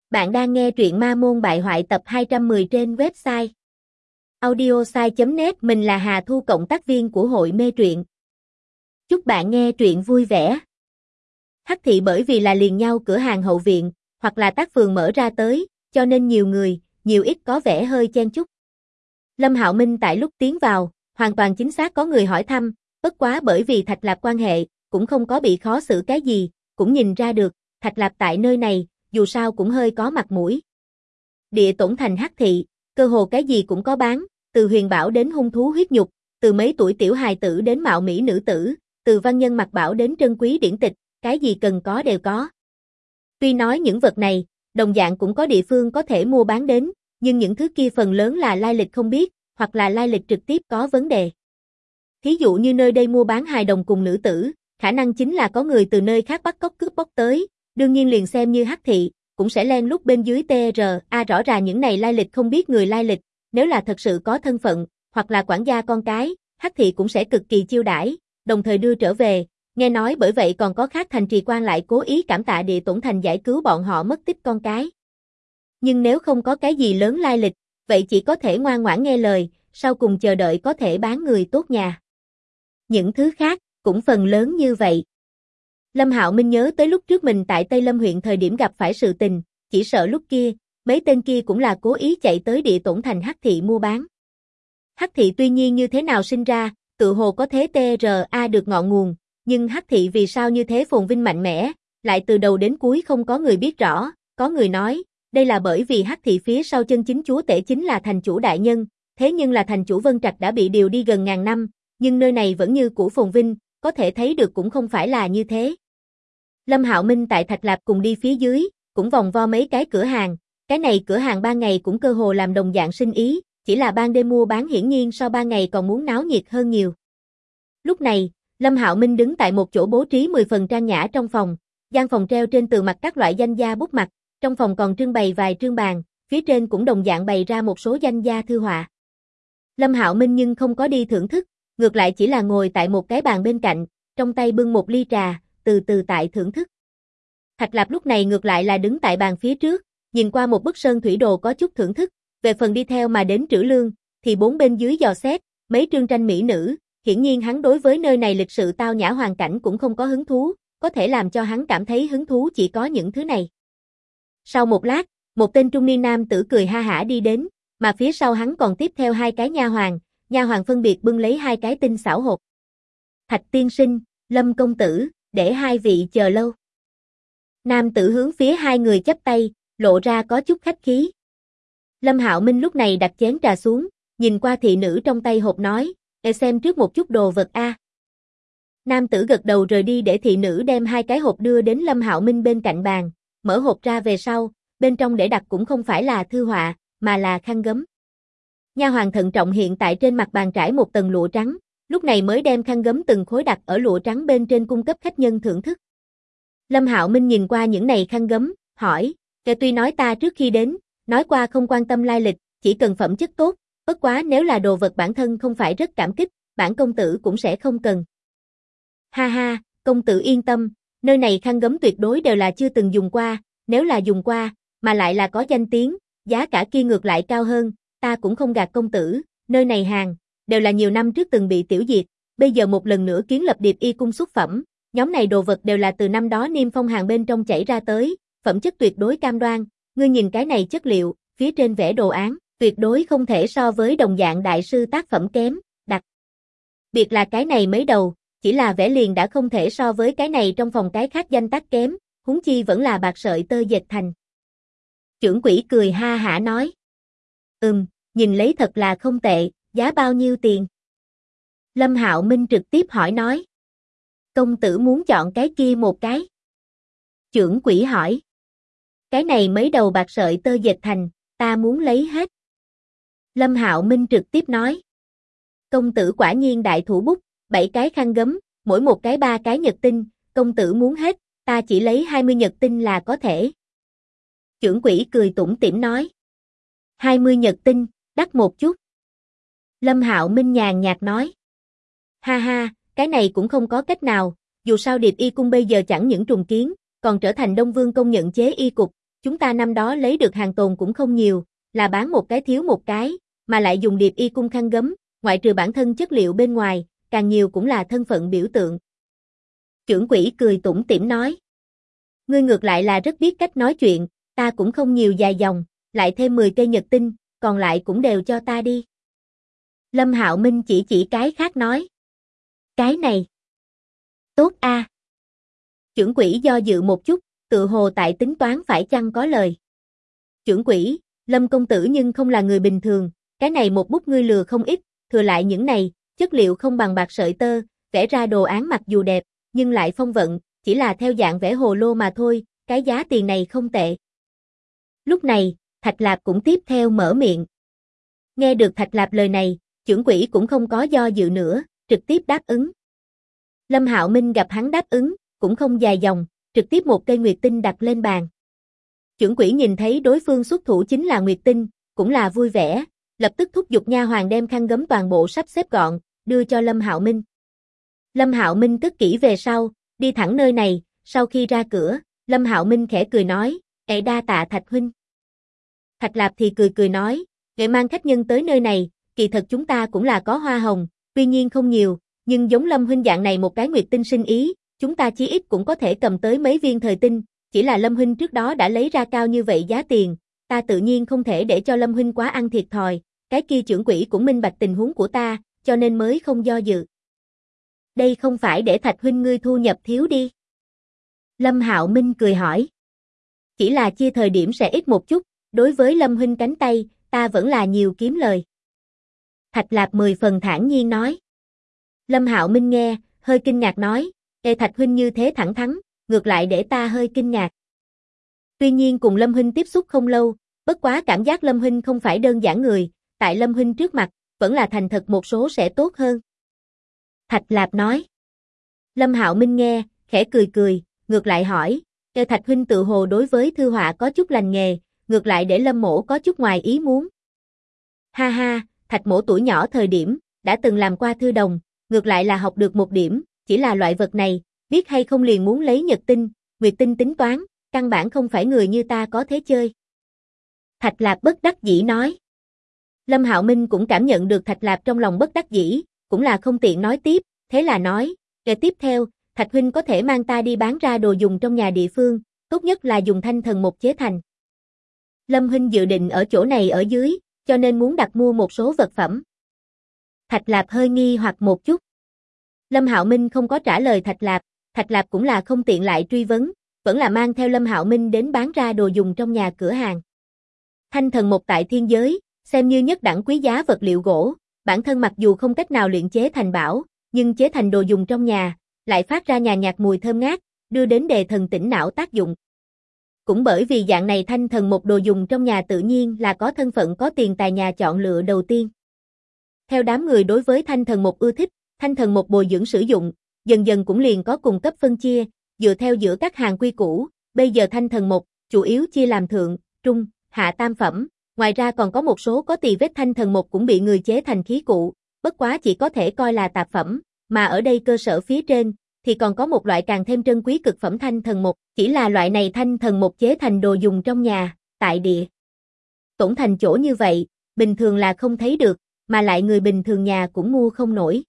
Bạn đang nghe truyện Ma Môn Bại Hoại tập 210 trên website audiosai.net. Mình là Hà Thu, cộng tác viên của hội mê truyện. Chúc bạn nghe truyện vui vẻ. Hắc thị bởi vì là liền nhau cửa hàng hậu viện, hoặc là tác phường mở ra tới, cho nên nhiều người, nhiều ít có vẻ hơi chen chúc. Lâm Hạo Minh tại lúc tiến vào, hoàn toàn chính xác có người hỏi thăm, bất quá bởi vì Thạch Lạp quan hệ, cũng không có bị khó xử cái gì, cũng nhìn ra được, Thạch Lạp tại nơi này, dù sao cũng hơi có mặt mũi. Địa Tổn Thành Hắc thị, cơ hồ cái gì cũng có bán, từ huyền bảo đến hung thú huyết nhục, từ mấy tuổi tiểu hài tử đến mạo mỹ nữ tử, từ văn nhân mặc bảo đến trân quý điển tịch, cái gì cần có đều có. Tuy nói những vật này, đồng dạng cũng có địa phương có thể mua bán đến, nhưng những thứ kia phần lớn là lai lịch không biết, hoặc là lai lịch trực tiếp có vấn đề. Thí dụ như nơi đây mua bán hài đồng cùng nữ tử, khả năng chính là có người từ nơi khác bắt cóc cướp bóc tới, đương nhiên liền xem như Hắc thị, cũng sẽ len lút bên dưới TRA. Rõ ràng những này lai lịch không biết người lai lịch, nếu là thật sự có thân phận, hoặc là quản gia con cái, Hắc thị cũng sẽ cực kỳ chiêu đãi, đồng thời đưa trở về. Nghe nói bởi vậy còn có khác thành trì quan lại cố ý cảm tạ Địa Tổn Thành giải cứu bọn họ mất tích con cái. Nhưng nếu không có cái gì lớn lai lịch, vậy chỉ có thể ngoan ngoãn nghe lời, sau cùng chờ đợi có thể bán người tốt nhà. Những thứ khác, cũng phần lớn như vậy. Lâm Hạo Minh nhớ tới lúc trước mình tại Tây Lâm huyện thời điểm gặp phải sự tình, chỉ sợ lúc kia, mấy tên kia cũng là cố ý chạy tới Địa Tổn Thành Hắc thị mua bán. Hắc thị tuy nhiên như thế nào sinh ra, tự hồ có thế TRA được ngọn nguồn, nhưng Hắc thị vì sao như thế phồn vinh mạnh mẽ, lại từ đầu đến cuối không có người biết rõ. Có người nói, đây là bởi vì Hắc thị phía sau chân chính chúa tể chính là thành chủ đại nhân, thế nhưng là thành chủ Vân Trạch đã bị điều đi gần ngàn năm, nhưng nơi này vẫn như cũ phồn vinh, có thể thấy được cũng không phải là như thế. Lâm Hạo Minh tại Thạch Lạp cùng đi phía dưới, cũng vòng vo mấy cái cửa hàng, cái này cửa hàng ban ngày cũng cơ hồ làm đồng dạng sinh ý, chỉ là ban đêm mua bán hiển nhiên so ban ngày còn muốn náo nhiệt hơn nhiều. Lúc này, Lâm Hạo Minh đứng tại một chỗ bố trí 10 phần trang nhã trong phòng, gian phòng treo trên tường mặt các loại danh gia bút mặt, trong phòng còn trưng bày vài trương bàn, phía trên cũng đồng dạng bày ra một số danh gia thư họa. Lâm Hạo Minh nhưng không có đi thưởng thức, ngược lại chỉ là ngồi tại một cái bàn bên cạnh, trong tay bưng một ly trà, từ từ tại thưởng thức. Thạch Lạp lúc này ngược lại là đứng tại bàn phía trước, nhìn qua một bức sơn thủy đồ có chút thưởng thức, về phần đi theo mà đến trữ lương, thì bốn bên dưới dò xét, mấy trương tranh mỹ nữ, hiển nhiên hắn đối với nơi này lịch sự tao nhã hoàn cảnh cũng không có hứng thú, có thể làm cho hắn cảm thấy hứng thú chỉ có những thứ này. Sau một lát, một tên trung niên nam tử cười ha hả đi đến, mà phía sau hắn còn tiếp theo hai cái nha hoàn phân biệt bưng lấy hai cái tinh xảo hộp. Thạch tiên sinh, Lâm công tử, để hai vị chờ lâu. Nam tử hướng phía hai người chắp tay, lộ ra có chút khách khí. Lâm Hạo Minh lúc này đặt chén trà xuống, nhìn qua thị nữ trong tay hộp nói, để xem trước một chút đồ vật a. Nam tử gật đầu rời đi để thị nữ đem hai cái hộp đưa đến Lâm Hạo Minh bên cạnh bàn, mở hộp ra về sau, bên trong để đặt cũng không phải là thư họa, mà là khăn gấm. Nha hoàn thận trọng hiện tại trên mặt bàn trải một tầng lụa trắng, lúc này mới đem khăn gấm từng khối đặt ở lụa trắng bên trên cung cấp khách nhân thưởng thức. Lâm Hạo Minh nhìn qua những này khăn gấm, hỏi, tuy nói ta trước khi đến, nói qua không quan tâm lai lịch, chỉ cần phẩm chất tốt, bất quá nếu là đồ vật bản thân không phải rất cảm kích, bản công tử cũng sẽ không cần. Ha ha, công tử yên tâm, nơi này khăn gấm tuyệt đối đều là chưa từng dùng qua, nếu là dùng qua, mà lại là có danh tiếng, giá cả kia ngược lại cao hơn, ta cũng không gạt công tử, nơi này hàng, đều là nhiều năm trước từng bị tiểu diệt, bây giờ một lần nữa kiến lập Điệp Y cung xuất phẩm, nhóm này đồ vật đều là từ năm đó niêm phong hàng bên trong chảy ra tới, phẩm chất tuyệt đối cam đoan, ngươi nhìn cái này chất liệu, phía trên vẽ đồ án, tuyệt đối không thể so với đồng dạng đại sư tác phẩm kém, đặc biệt là cái này mấy đầu, chỉ là vẽ liền đã không thể so với cái này trong phòng cái khác danh tác kém, huống chi vẫn là bạc sợi tơ dệt thành. Trưởng quỹ cười ha hả nói, nhìn lấy thật là không tệ, giá bao nhiêu tiền? Lâm Hạo Minh trực tiếp hỏi nói, công tử muốn chọn cái kia một cái. Trưởng quỹ hỏi, cái này mấy đầu bạc sợi tơ dệt thành, ta muốn lấy hết. Lâm Hạo Minh trực tiếp nói, công tử quả nhiên đại thủ bút, 7 cái khăn gấm, mỗi một cái 3 cái nhật tinh, công tử muốn hết, ta chỉ lấy 20 nhật tinh là có thể. Trưởng quỹ cười tủm tỉm nói, 20 nhật tinh, đắt một chút. Lâm Hạo Minh nhàn nhạt nói, ha ha, cái này cũng không có cách nào, dù sao Điệp Y cung bây giờ chẳng những trùng kiến, còn trở thành Đông Vương công nhận chế y cục, chúng ta năm đó lấy được hàng tồn cũng không nhiều, là bán một cái thiếu một cái, mà lại dùng điệp y cung khăn gấm, ngoại trừ bản thân chất liệu bên ngoài, càng nhiều cũng là thân phận biểu tượng. Chưởng quỹ cười tủm tỉm nói. Ngươi ngược lại là rất biết cách nói chuyện, ta cũng không nhiều dài dòng, lại thêm 10 cây nhật tinh, còn lại cũng đều cho ta đi. Lâm Hạo Minh chỉ cái khác nói. Cái này. Tốt a. Chưởng quỹ do dự một chút, tự hồ tại tính toán phải chăng có lời. Chưởng quỹ, Lâm công tử nhưng không là người bình thường, cái này một bút ngươi lừa không ít, thừa lại những này, chất liệu không bằng bạc sợi tơ, vẽ ra đồ án mặc dù đẹp, nhưng lại phong vận, chỉ là theo dạng vẽ hồ lô mà thôi, cái giá tiền này không tệ. Lúc này, Thạch Lạp cũng tiếp theo mở miệng. Nghe được Thạch Lạp lời này, chưởng quỹ cũng không có do dự nữa, trực tiếp đáp ứng. Lâm Hạo Minh gặp hắn đáp ứng, cũng không dài dòng, trực tiếp một cây nguyệt tinh đặt lên bàn. Chưởng quỹ nhìn thấy đối phương xuất thủ chính là nguyệt tinh, cũng là vui vẻ, lập tức thúc giục nha hoàn đem khăn gấm toàn bộ sắp xếp gọn, đưa cho Lâm Hạo Minh. Lâm Hạo Minh cất kỹ về sau, đi thẳng nơi này, sau khi ra cửa, Lâm Hạo Minh khẽ cười nói, đa tạ Thạch huynh. Thạch Lạp thì cười nói, nghệ mang khách nhân tới nơi này, kỳ thật chúng ta cũng là có hoa hồng, tuy nhiên không nhiều, nhưng giống Lâm huynh dạng này một cái nguyệt tinh sinh ý, chúng ta chí ít cũng có thể cầm tới mấy viên thời tinh, chỉ là Lâm huynh trước đó đã lấy ra cao như vậy giá tiền, ta tự nhiên không thể để cho Lâm huynh quá ăn thiệt thòi, cái kia chưởng quỹ cũng minh bạch tình huống của ta, cho nên mới không do dự. Đây không phải để Thạch huynh ngươi thu nhập thiếu đi. Lâm Hạo Minh cười hỏi. Chỉ là chia thời điểm sẽ ít một chút, đối với Lâm huynh cánh tay, ta vẫn là nhiều kiếm lời. Thạch Lạp 10 phần thản nhiên nói. Lâm Hạo Minh nghe, hơi kinh ngạc nói, Thạch huynh như thế thẳng thắn, ngược lại để ta hơi kinh ngạc. Tuy nhiên cùng Lâm huynh tiếp xúc không lâu, bất quá cảm giác Lâm huynh không phải đơn giản người, tại Lâm huynh trước mặt, vẫn là thành thật một số sẽ tốt hơn. Thạch Lạp nói. Lâm Hạo Minh nghe, khẽ cười, ngược lại hỏi, Thạch huynh tự hồ đối với thư họa có chút lành nghề, ngược lại để Lâm mỗ có chút ngoài ý muốn. Ha ha, Thạch mỗ tuổi nhỏ thời điểm, đã từng làm qua thư đồng, ngược lại là học được một điểm, chỉ là loại vật này, biết hay không liền muốn lấy nhật tinh, nguyệt tinh tính toán, căn bản không phải người như ta có thế chơi. Thạch Lạp bất đắc dĩ nói. Lâm Hạo Minh cũng cảm nhận được Thạch Lạp trong lòng bất đắc dĩ, cũng là không tiện nói tiếp, thế là nói, tiếp theo, Thạch huynh có thể mang ta đi bán ra đồ dùng trong nhà địa phương, tốt nhất là dùng thanh thần một chế thành. Lâm huynh dự định ở chỗ này ở dưới, cho nên muốn đặt mua một số vật phẩm. Thạch Lạp hơi nghi hoặc một chút. Lâm Hạo Minh không có trả lời Thạch Lạp cũng là không tiện lại truy vấn, vẫn là mang theo Lâm Hạo Minh đến bán ra đồ dùng trong nhà cửa hàng. Thanh thần một tại thiên giới, xem như nhất đẳng quý giá vật liệu gỗ, bản thân mặc dù không cách nào luyện chế thành bảo, nhưng chế thành đồ dùng trong nhà, lại phát ra nhàn nhạt mùi thơm ngát, đưa đến đề thần tỉnh não tác dụng. Cũng bởi vì dạng này thanh thần một đồ dùng trong nhà tự nhiên là có thân phận có tiền tài nhà chọn lựa đầu tiên. Theo đám người đối với thanh thần một ưa thích, thanh thần một bồi dưỡng sử dụng, dần dần cũng liền có cùng cấp phân chia, dựa theo giữa các hàng quy củ, bây giờ thanh thần một, chủ yếu chia làm thượng, trung, hạ tam phẩm, ngoài ra còn có một số có tì vết thanh thần một cũng bị người chế thành khí cụ, bất quá chỉ có thể coi là tạp phẩm, mà ở đây cơ sở phía trên, thì còn có một loại càng thêm trân quý cực phẩm thanh thần một, chỉ là loại này thanh thần một chế thành đồ dùng trong nhà, tại địa. Tổn thành chỗ như vậy, bình thường là không thấy được, mà lại người bình thường nhà cũng mua không nổi.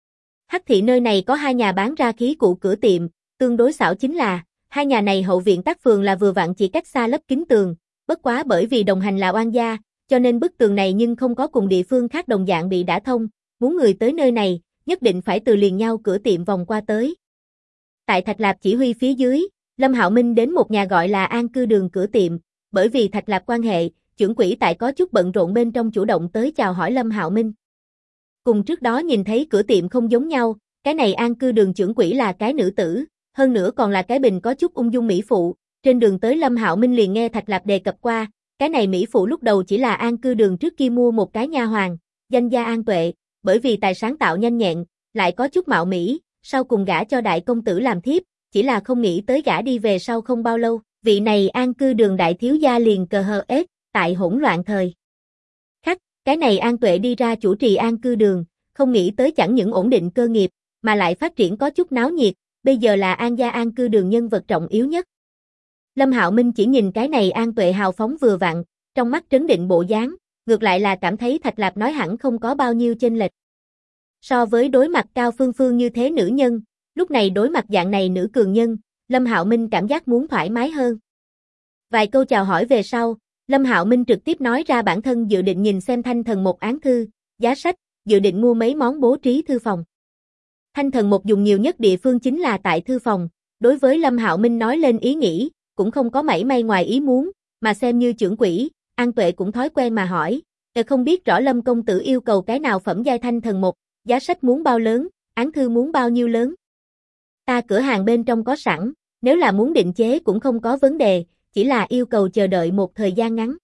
Hắc thị nơi này có 2 nhà bán ra khí cụ cửa tiệm, tương đối xảo chính là, 2 nhà này hậu viện tác phường là vừa vặn chỉ cách xa lấp kín tường, bất quá bởi vì đồng hành là oan gia, cho nên bức tường này nhưng không có cùng địa phương khác đồng dạng bị đả thông, muốn người tới nơi này, nhất định phải từ liền nhau cửa tiệm vòng qua tới. Tại Thạch Lạp chỉ huy phía dưới, Lâm Hạo Minh đến một nhà gọi là An Cư Đường cửa tiệm, bởi vì Thạch Lạp quan hệ, chưởng quỹ tại có chút bận rộn bên trong chủ động tới chào hỏi Lâm Hạo Minh. Cùng trước đó nhìn thấy cửa tiệm không giống nhau, cái này An Cư Đường chưởng quỹ là cái nữ tử, hơn nữa còn là cái bình có chút ung dung mỹ phụ, trên đường tới Lâm Hạo Minh liền nghe Thạch Lạp đề cập qua, cái này mỹ phụ lúc đầu chỉ là An Cư Đường trước kia mua một cái nha hoàn, danh gia An Tuệ, bởi vì tài sáng tạo nhanh nhẹn, lại có chút mạo mỹ, sau cùng gả cho đại công tử làm thiếp, chỉ là không nghĩ tới gả đi về sau không bao lâu, vị này An Cư Đường đại thiếu gia liền cờ hờ ết, tại hỗn loạn thời khắc, cái này An Tuệ đi ra chủ trì An Cư Đường, không nghĩ tới chẳng những ổn định cơ nghiệp, mà lại phát triển có chút náo nhiệt, bây giờ là An gia An Cư Đường nhân vật trọng yếu nhất. Lâm Hạo Minh chỉ nhìn cái này An Tuệ hào phóng vừa vặn, trong mắt trấn định bộ dáng, ngược lại là cảm thấy Thạch Lạp nói hẳn không có bao nhiêu chênh lệch. So với đối mặt Cao Phương Phương như thế nữ nhân, lúc này đối mặt dạng này nữ cường nhân, Lâm Hạo Minh cảm giác muốn thoải mái hơn. Vài câu chào hỏi về sau, Lâm Hạo Minh trực tiếp nói ra bản thân dự định nhìn xem Thanh Thần một án thư, giá sách, dự định mua mấy món bố trí thư phòng. Thanh Thần một dùng nhiều nhất địa phương chính là tại thư phòng, đối với Lâm Hạo Minh nói lên ý nghĩ, cũng không có mảy may ngoài ý muốn, mà xem như trưởng quỹ, An Tuệ cũng thói quen mà hỏi, không biết rõ Lâm công tử yêu cầu cái nào phẩm giai Thanh Thần một, giá sách muốn bao lớn, án thư muốn bao nhiêu lớn. Ta cửa hàng bên trong có sẵn, nếu là muốn định chế cũng không có vấn đề, chỉ là yêu cầu chờ đợi một thời gian ngắn.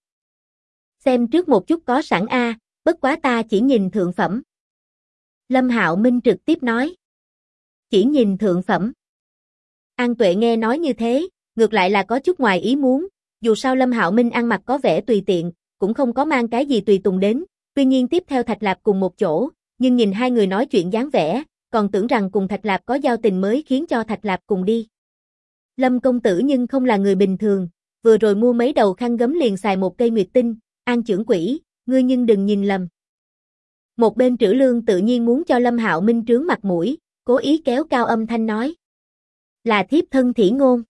Xem trước một chút có sẵn a, bất quá ta chỉ nhìn thượng phẩm. Lâm Hạo Minh trực tiếp nói. Chỉ nhìn thượng phẩm. An Tuệ nghe nói như thế, ngược lại là có chút ngoài ý muốn, dù sao Lâm Hạo Minh ăn mặc có vẻ tùy tiện, cũng không có mang cái gì tùy tùng đến, tuy nhiên tiếp theo Thạch Lạp cùng một chỗ, nhưng nhìn hai người nói chuyện dáng vẻ, còn tưởng rằng cùng Thạch Lạp có giao tình mới khiến cho Thạch Lạp cùng đi. Lâm công tử nhưng không là người bình thường, vừa rồi mua mấy đầu khăn gấm liền xài một cây nguyệt tinh, An trưởng quỹ, ngươi nhưng đừng nhìn lầm. Một bên Trữ Lương tự nhiên muốn cho Lâm Hạo Minh trướng mặt mũi, cố ý kéo cao âm thanh nói. Là thiếp thân Thỉ Ngôn.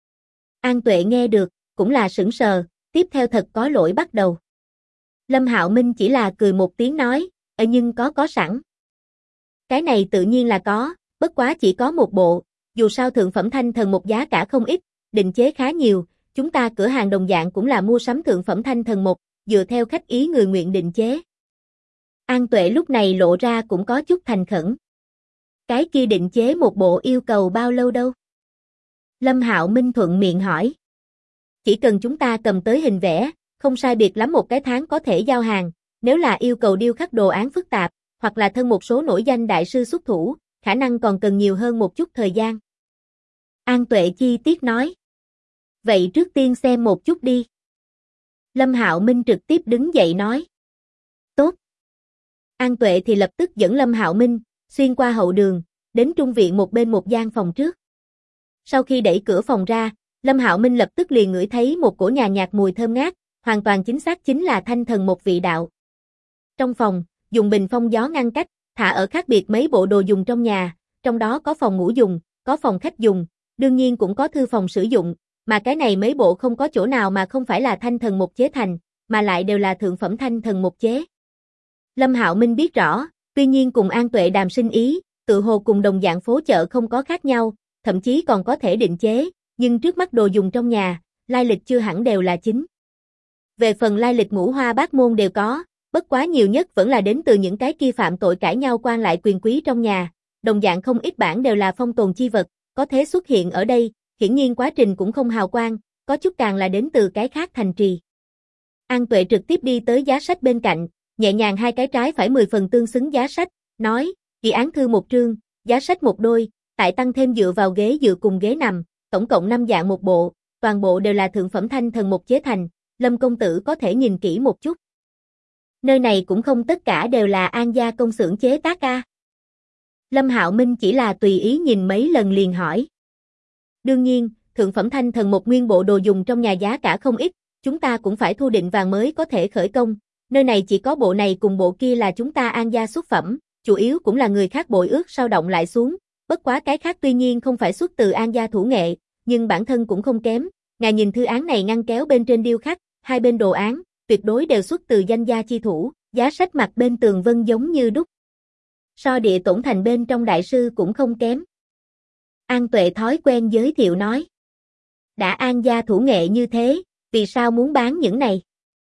An Tuệ nghe được, cũng là sững sờ, tiếp theo thật có lỗi bắt đầu. Lâm Hạo Minh chỉ là cười một tiếng nói, nhưng có sẵn. Cái này tự nhiên là có, bất quá chỉ có một bộ, dù sao thượng phẩm Thanh Thần một giá cả không ít, định chế khá nhiều, chúng ta cửa hàng đồng dạng cũng là mua sắm thượng phẩm Thanh Thần một, dựa theo khách ý người nguyện định chế. An Tuệ lúc này lộ ra cũng có chút thành khẩn. Cái kia định chế một bộ yêu cầu bao lâu đâu? Lâm Hạo Minh thuận miệng hỏi. Chỉ cần chúng ta cầm tới hình vẽ, không sai biệt lắm một cái tháng có thể giao hàng, nếu là yêu cầu điêu khắc đồ án phức tạp, hoặc là thân một số nổi danh đại sư xuất thủ, khả năng còn cần nhiều hơn một chút thời gian. An Tuệ chi tiết nói. Vậy trước tiên xem một chút đi. Lâm Hạo Minh trực tiếp đứng dậy nói. Tốt. An Tuệ thì lập tức dẫn Lâm Hạo Minh, xuyên qua hậu đường, đến trung viện một bên một gian phòng trước. Sau khi đẩy cửa phòng ra, Lâm Hạo Minh lập tức liền ngửi thấy một cổ nhàn nhạt mùi thơm ngát, hoàn toàn chính xác chính là Thanh Thần một vị đạo. Trong phòng, dùng bình phong gió ngăn cách, thả ở khác biệt mấy bộ đồ dùng trong nhà, trong đó có phòng ngủ dùng, có phòng khách dùng, đương nhiên cũng có thư phòng sử dụng, mà cái này mấy bộ không có chỗ nào mà không phải là Thanh Thần một chế thành, mà lại đều là thượng phẩm Thanh Thần một chế. Lâm Hạo Minh biết rõ, tuy nhiên cùng An Tuệ đàm sinh ý, tự hồ cùng đồng dạng phố chợ không có khác nhau, thậm chí còn có thể định chế, nhưng trước mắt đồ dùng trong nhà, lai lịch chưa hẳn đều là chính. Về phần lai lịch ngũ hoa bát môn đều có, bất quá nhiều nhất vẫn là đến từ những cái kia phạm tội cãi nhau quan lại quyền quý trong nhà, đồng dạng không ít bản đều là phong tồn chi vật, có thế xuất hiện ở đây, hiển nhiên quá trình cũng không hào quang, có chút càng là đến từ cái khác thành trì. An Tuệ trực tiếp đi tới giá sách bên cạnh, nhẹ nhàng hai cái trái phải 10 phần tương xứng giá sách, nói, kỳ án thư một trương, giá sách một đôi, tại tăng thêm dựa vào ghế dựa cùng ghế nằm, tổng cộng 5 dạng một bộ, toàn bộ đều là thượng phẩm Thanh Thần một chế thành, Lâm công tử có thể nhìn kỹ một chút. Nơi này cũng không tất cả đều là An gia công xưởng chế tác a. Lâm Hạo Minh chỉ là tùy ý nhìn mấy lần liền hỏi. Đương nhiên, thượng phẩm Thanh Thần một nguyên bộ đồ dùng trong nhà giá cả không ít, chúng ta cũng phải thu định vàng mới có thể khởi công, nơi này chỉ có bộ này cùng bộ kia là chúng ta An gia xuất phẩm, chủ yếu cũng là người khác bội ước sao động lại xuống, bất quá cái khác tuy nhiên không phải xuất từ An gia thủ nghệ, nhưng bản thân cũng không kém, ngài nhìn thư án này ngăn kéo bên trên điêu khắc, hai bên đồ án, tuyệt đối đều xuất từ danh gia chi thủ, giá sách mặt bên tường vân giống như đúc. So địa tổn thành bên trong đại sư cũng không kém. An Tuệ thói quen giới thiệu nói. Đã An gia thủ nghệ như thế, vì sao muốn bán những này?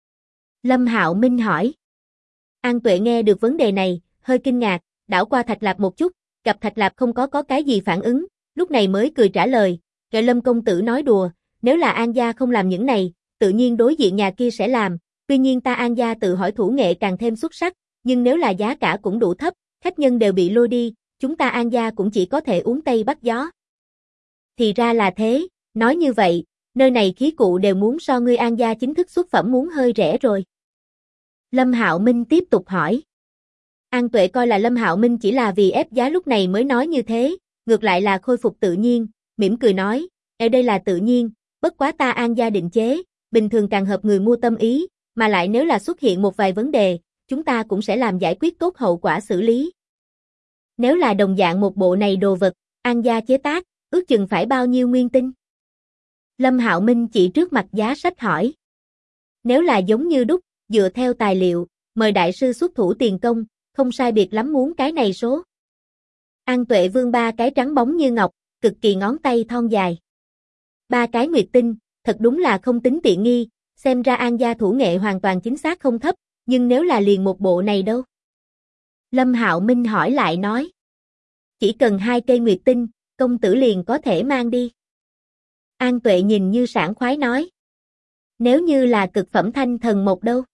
Lâm Hạo Minh hỏi. An Tuệ nghe được vấn đề này, hơi kinh ngạc, đảo qua Thạch Lạp một chút, gặp Thạch Lạp không có cái gì phản ứng, lúc này mới cười trả lời, kệ Lâm công tử nói đùa, nếu là An gia không làm những này, tự nhiên đối diện nhà kia sẽ làm, tuy nhiên ta An gia tự hỏi thủ nghệ càng thêm xuất sắc, nhưng nếu là giá cả cũng đủ thấp, khách nhân đều bị lôi đi, chúng ta An gia cũng chỉ có thể uống tây bắt gió. Thì ra là thế, nói như vậy, nơi này khí cụ đều muốn so ngươi An gia chính thức xuất phẩm muốn hơi rẻ rồi. Lâm Hạo Minh tiếp tục hỏi. An Tuệ coi là Lâm Hạo Minh chỉ là vì ép giá lúc này mới nói như thế, ngược lại là khôi phục tự nhiên, mỉm cười nói, ở đây là tự nhiên, bất quá ta An gia định chế, bình thường càng hợp người mua tâm ý, mà lại nếu là xuất hiện một vài vấn đề, chúng ta cũng sẽ làm giải quyết tốt hậu quả xử lý. Nếu là đồng dạng một bộ này đồ vật, An gia chế tác, ước chừng phải bao nhiêu nguyên tinh? Lâm Hạo Minh chỉ trước mặt giá sách hỏi. Nếu là giống như đúc, dựa theo tài liệu, mời đại sư xuất thủ tiền công, không sai biệt lắm muốn cái này số. An Tuệ vươn ba cái trắng bóng như ngọc, cực kỳ ngón tay thon dài. Ba cái nguyệt tinh, thật đúng là không tính tiện nghi, xem ra An gia thủ nghệ hoàn toàn chính xác không thấp, nhưng nếu là liền một bộ này đâu? Lâm Hạo Minh hỏi lại nói. Chỉ cần 2 cây nguyệt tinh, công tử liền có thể mang đi. An Tuệ nhìn như sảng khoái nói. Nếu như là cực phẩm thanh thần mộc đâu?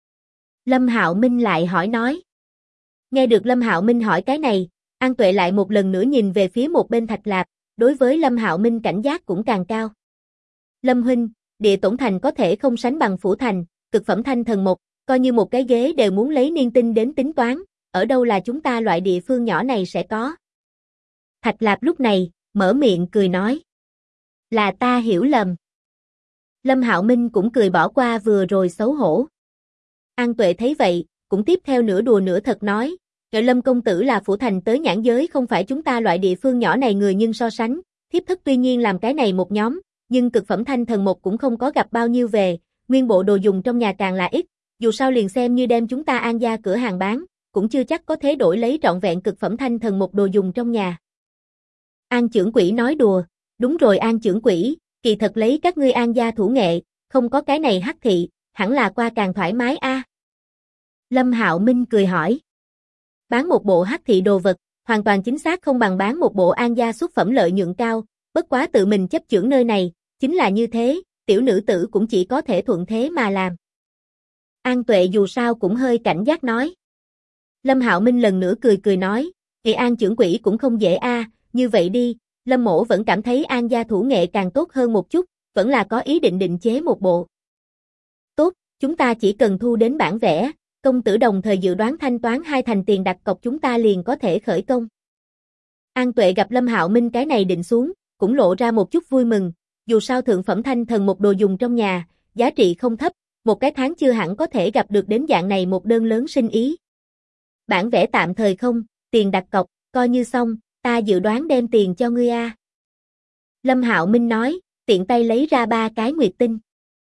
Lâm Hạo Minh lại hỏi nói. Nghe được Lâm Hạo Minh hỏi cái này, An Tuệ lại một lần nữa nhìn về phía một bên Thạch Lạp, đối với Lâm Hạo Minh cảnh giác cũng càng cao. Lâm huynh, địa tổn thành có thể không sánh bằng phủ thành, cực phẩm thanh thần mộc, coi như một cái ghế đều muốn lấy niên tinh đến tính toán, ở đâu là chúng ta loại địa phương nhỏ này sẽ có. Thạch Lạp lúc này, mở miệng cười nói. Là ta hiểu lầm. Lâm Hạo Minh cũng cười bỏ qua vừa rồi xấu hổ. An Tuệ thấy vậy, cũng tiếp theo nửa đùa nửa thật nói, Lâm công tử là phủ thành tới nhãn giới không phải chúng ta loại địa phương nhỏ này người nhưng so sánh, thiếp thất tuy nhiên làm cái này một nhóm, nhưng cực phẩm thanh thần mộc cũng không có gặp bao nhiêu về, nguyên bộ đồ dùng trong nhà càng là ít, dù sao liền xem như đem chúng ta An gia cửa hàng bán, cũng chưa chắc có thể đổi lấy trọn vẹn cực phẩm thanh thần mộc đồ dùng trong nhà. An trưởng quỹ nói đùa, đúng rồi An trưởng quỹ, kỳ thật lấy các ngươi An gia thủ nghệ, không có cái này hắc thị, hẳn là qua càng thoải mái a. Lâm Hạo Minh cười hỏi. Bán một bộ hắc thị đồ vật, hoàn toàn chính xác không bằng bán một bộ An gia xuất phẩm lợi nhuận cao, bất quá tự mình chấp chưởng nơi này, chính là như thế, tiểu nữ tử cũng chỉ có thể thuận thế mà làm. An Tuệ dù sao cũng hơi cảnh giác nói. Lâm Hạo Minh lần nữa cười cười nói, thì An trưởng quỹ cũng không dễ a, như vậy đi, Lâm mỗ vẫn cảm thấy An gia thủ nghệ càng tốt hơn một chút, vẫn là có ý định định chế một bộ. Tốt, chúng ta chỉ cần thu đến bản vẽ, công tử đồng thời dự đoán thanh toán 2 thành tiền đặt cọc chúng ta liền có thể khởi công. An Tuệ gặp Lâm Hạo Minh cái này định xuống, cũng lộ ra một chút vui mừng, dù sao thượng phẩm thanh thần một đồ dùng trong nhà, giá trị không thấp, một cái tháng chưa hẳn có thể gặp được đến dạng này một đơn lớn sinh ý. Bản vẽ tạm thời không, tiền đặt cọc, coi như xong, ta dự đoán đem tiền cho ngươi a. Lâm Hạo Minh nói, tiện tay lấy ra 3 cái nguyệt tinh.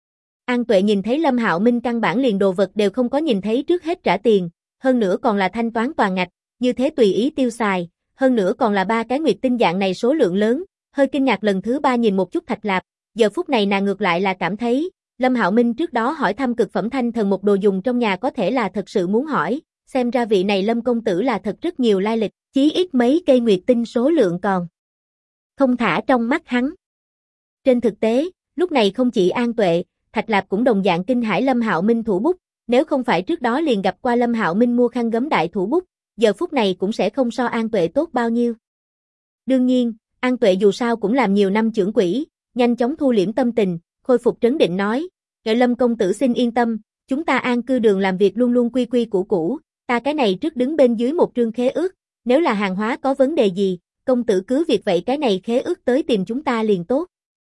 An Tuệ nhìn thấy Lâm Hạo Minh căn bản liền đồ vật đều không có nhìn thấy trước hết trả tiền, hơn nữa còn là thanh toán toàn ngạch, như thế tùy ý tiêu xài, hơn nữa còn là 3 cái nguyệt tinh dạng này số lượng lớn, hơi kinh ngạc lần thứ 3 nhìn một chút Thạch Lạp, giờ phút này nàng ngược lại là cảm thấy, Lâm Hạo Minh trước đó hỏi thăm cực phẩm thanh thần một đồ dùng trong nhà có thể là thật sự muốn hỏi, xem ra vị này Lâm công tử là thật rất nhiều lai lịch, chí ít mấy cây nguyệt tinh số lượng còn không thả trong mắt hắn. Trên thực tế, lúc này không chỉ An Tuệ, Thạch Lạp cũng đồng dạng kinh hãi Lâm Hạo Minh thủ bút, nếu không phải trước đó liền gặp qua Lâm Hạo Minh mua khăn gấm đại thủ bút, giờ phút này cũng sẽ không so An Tuệ tốt bao nhiêu. Đương nhiên, An Tuệ dù sao cũng làm nhiều năm trưởng quỹ, nhanh chóng thu liễm tâm tình, khôi phục trấn định nói, Lâm công tử xin yên tâm, chúng ta An cư đường làm việc luôn luôn quy quy củ củ, ta cái này trước đứng bên dưới một trương khế ước, nếu là hàng hóa có vấn đề gì, công tử cứ việc vậy cái này khế ước tới tìm chúng ta liền tốt.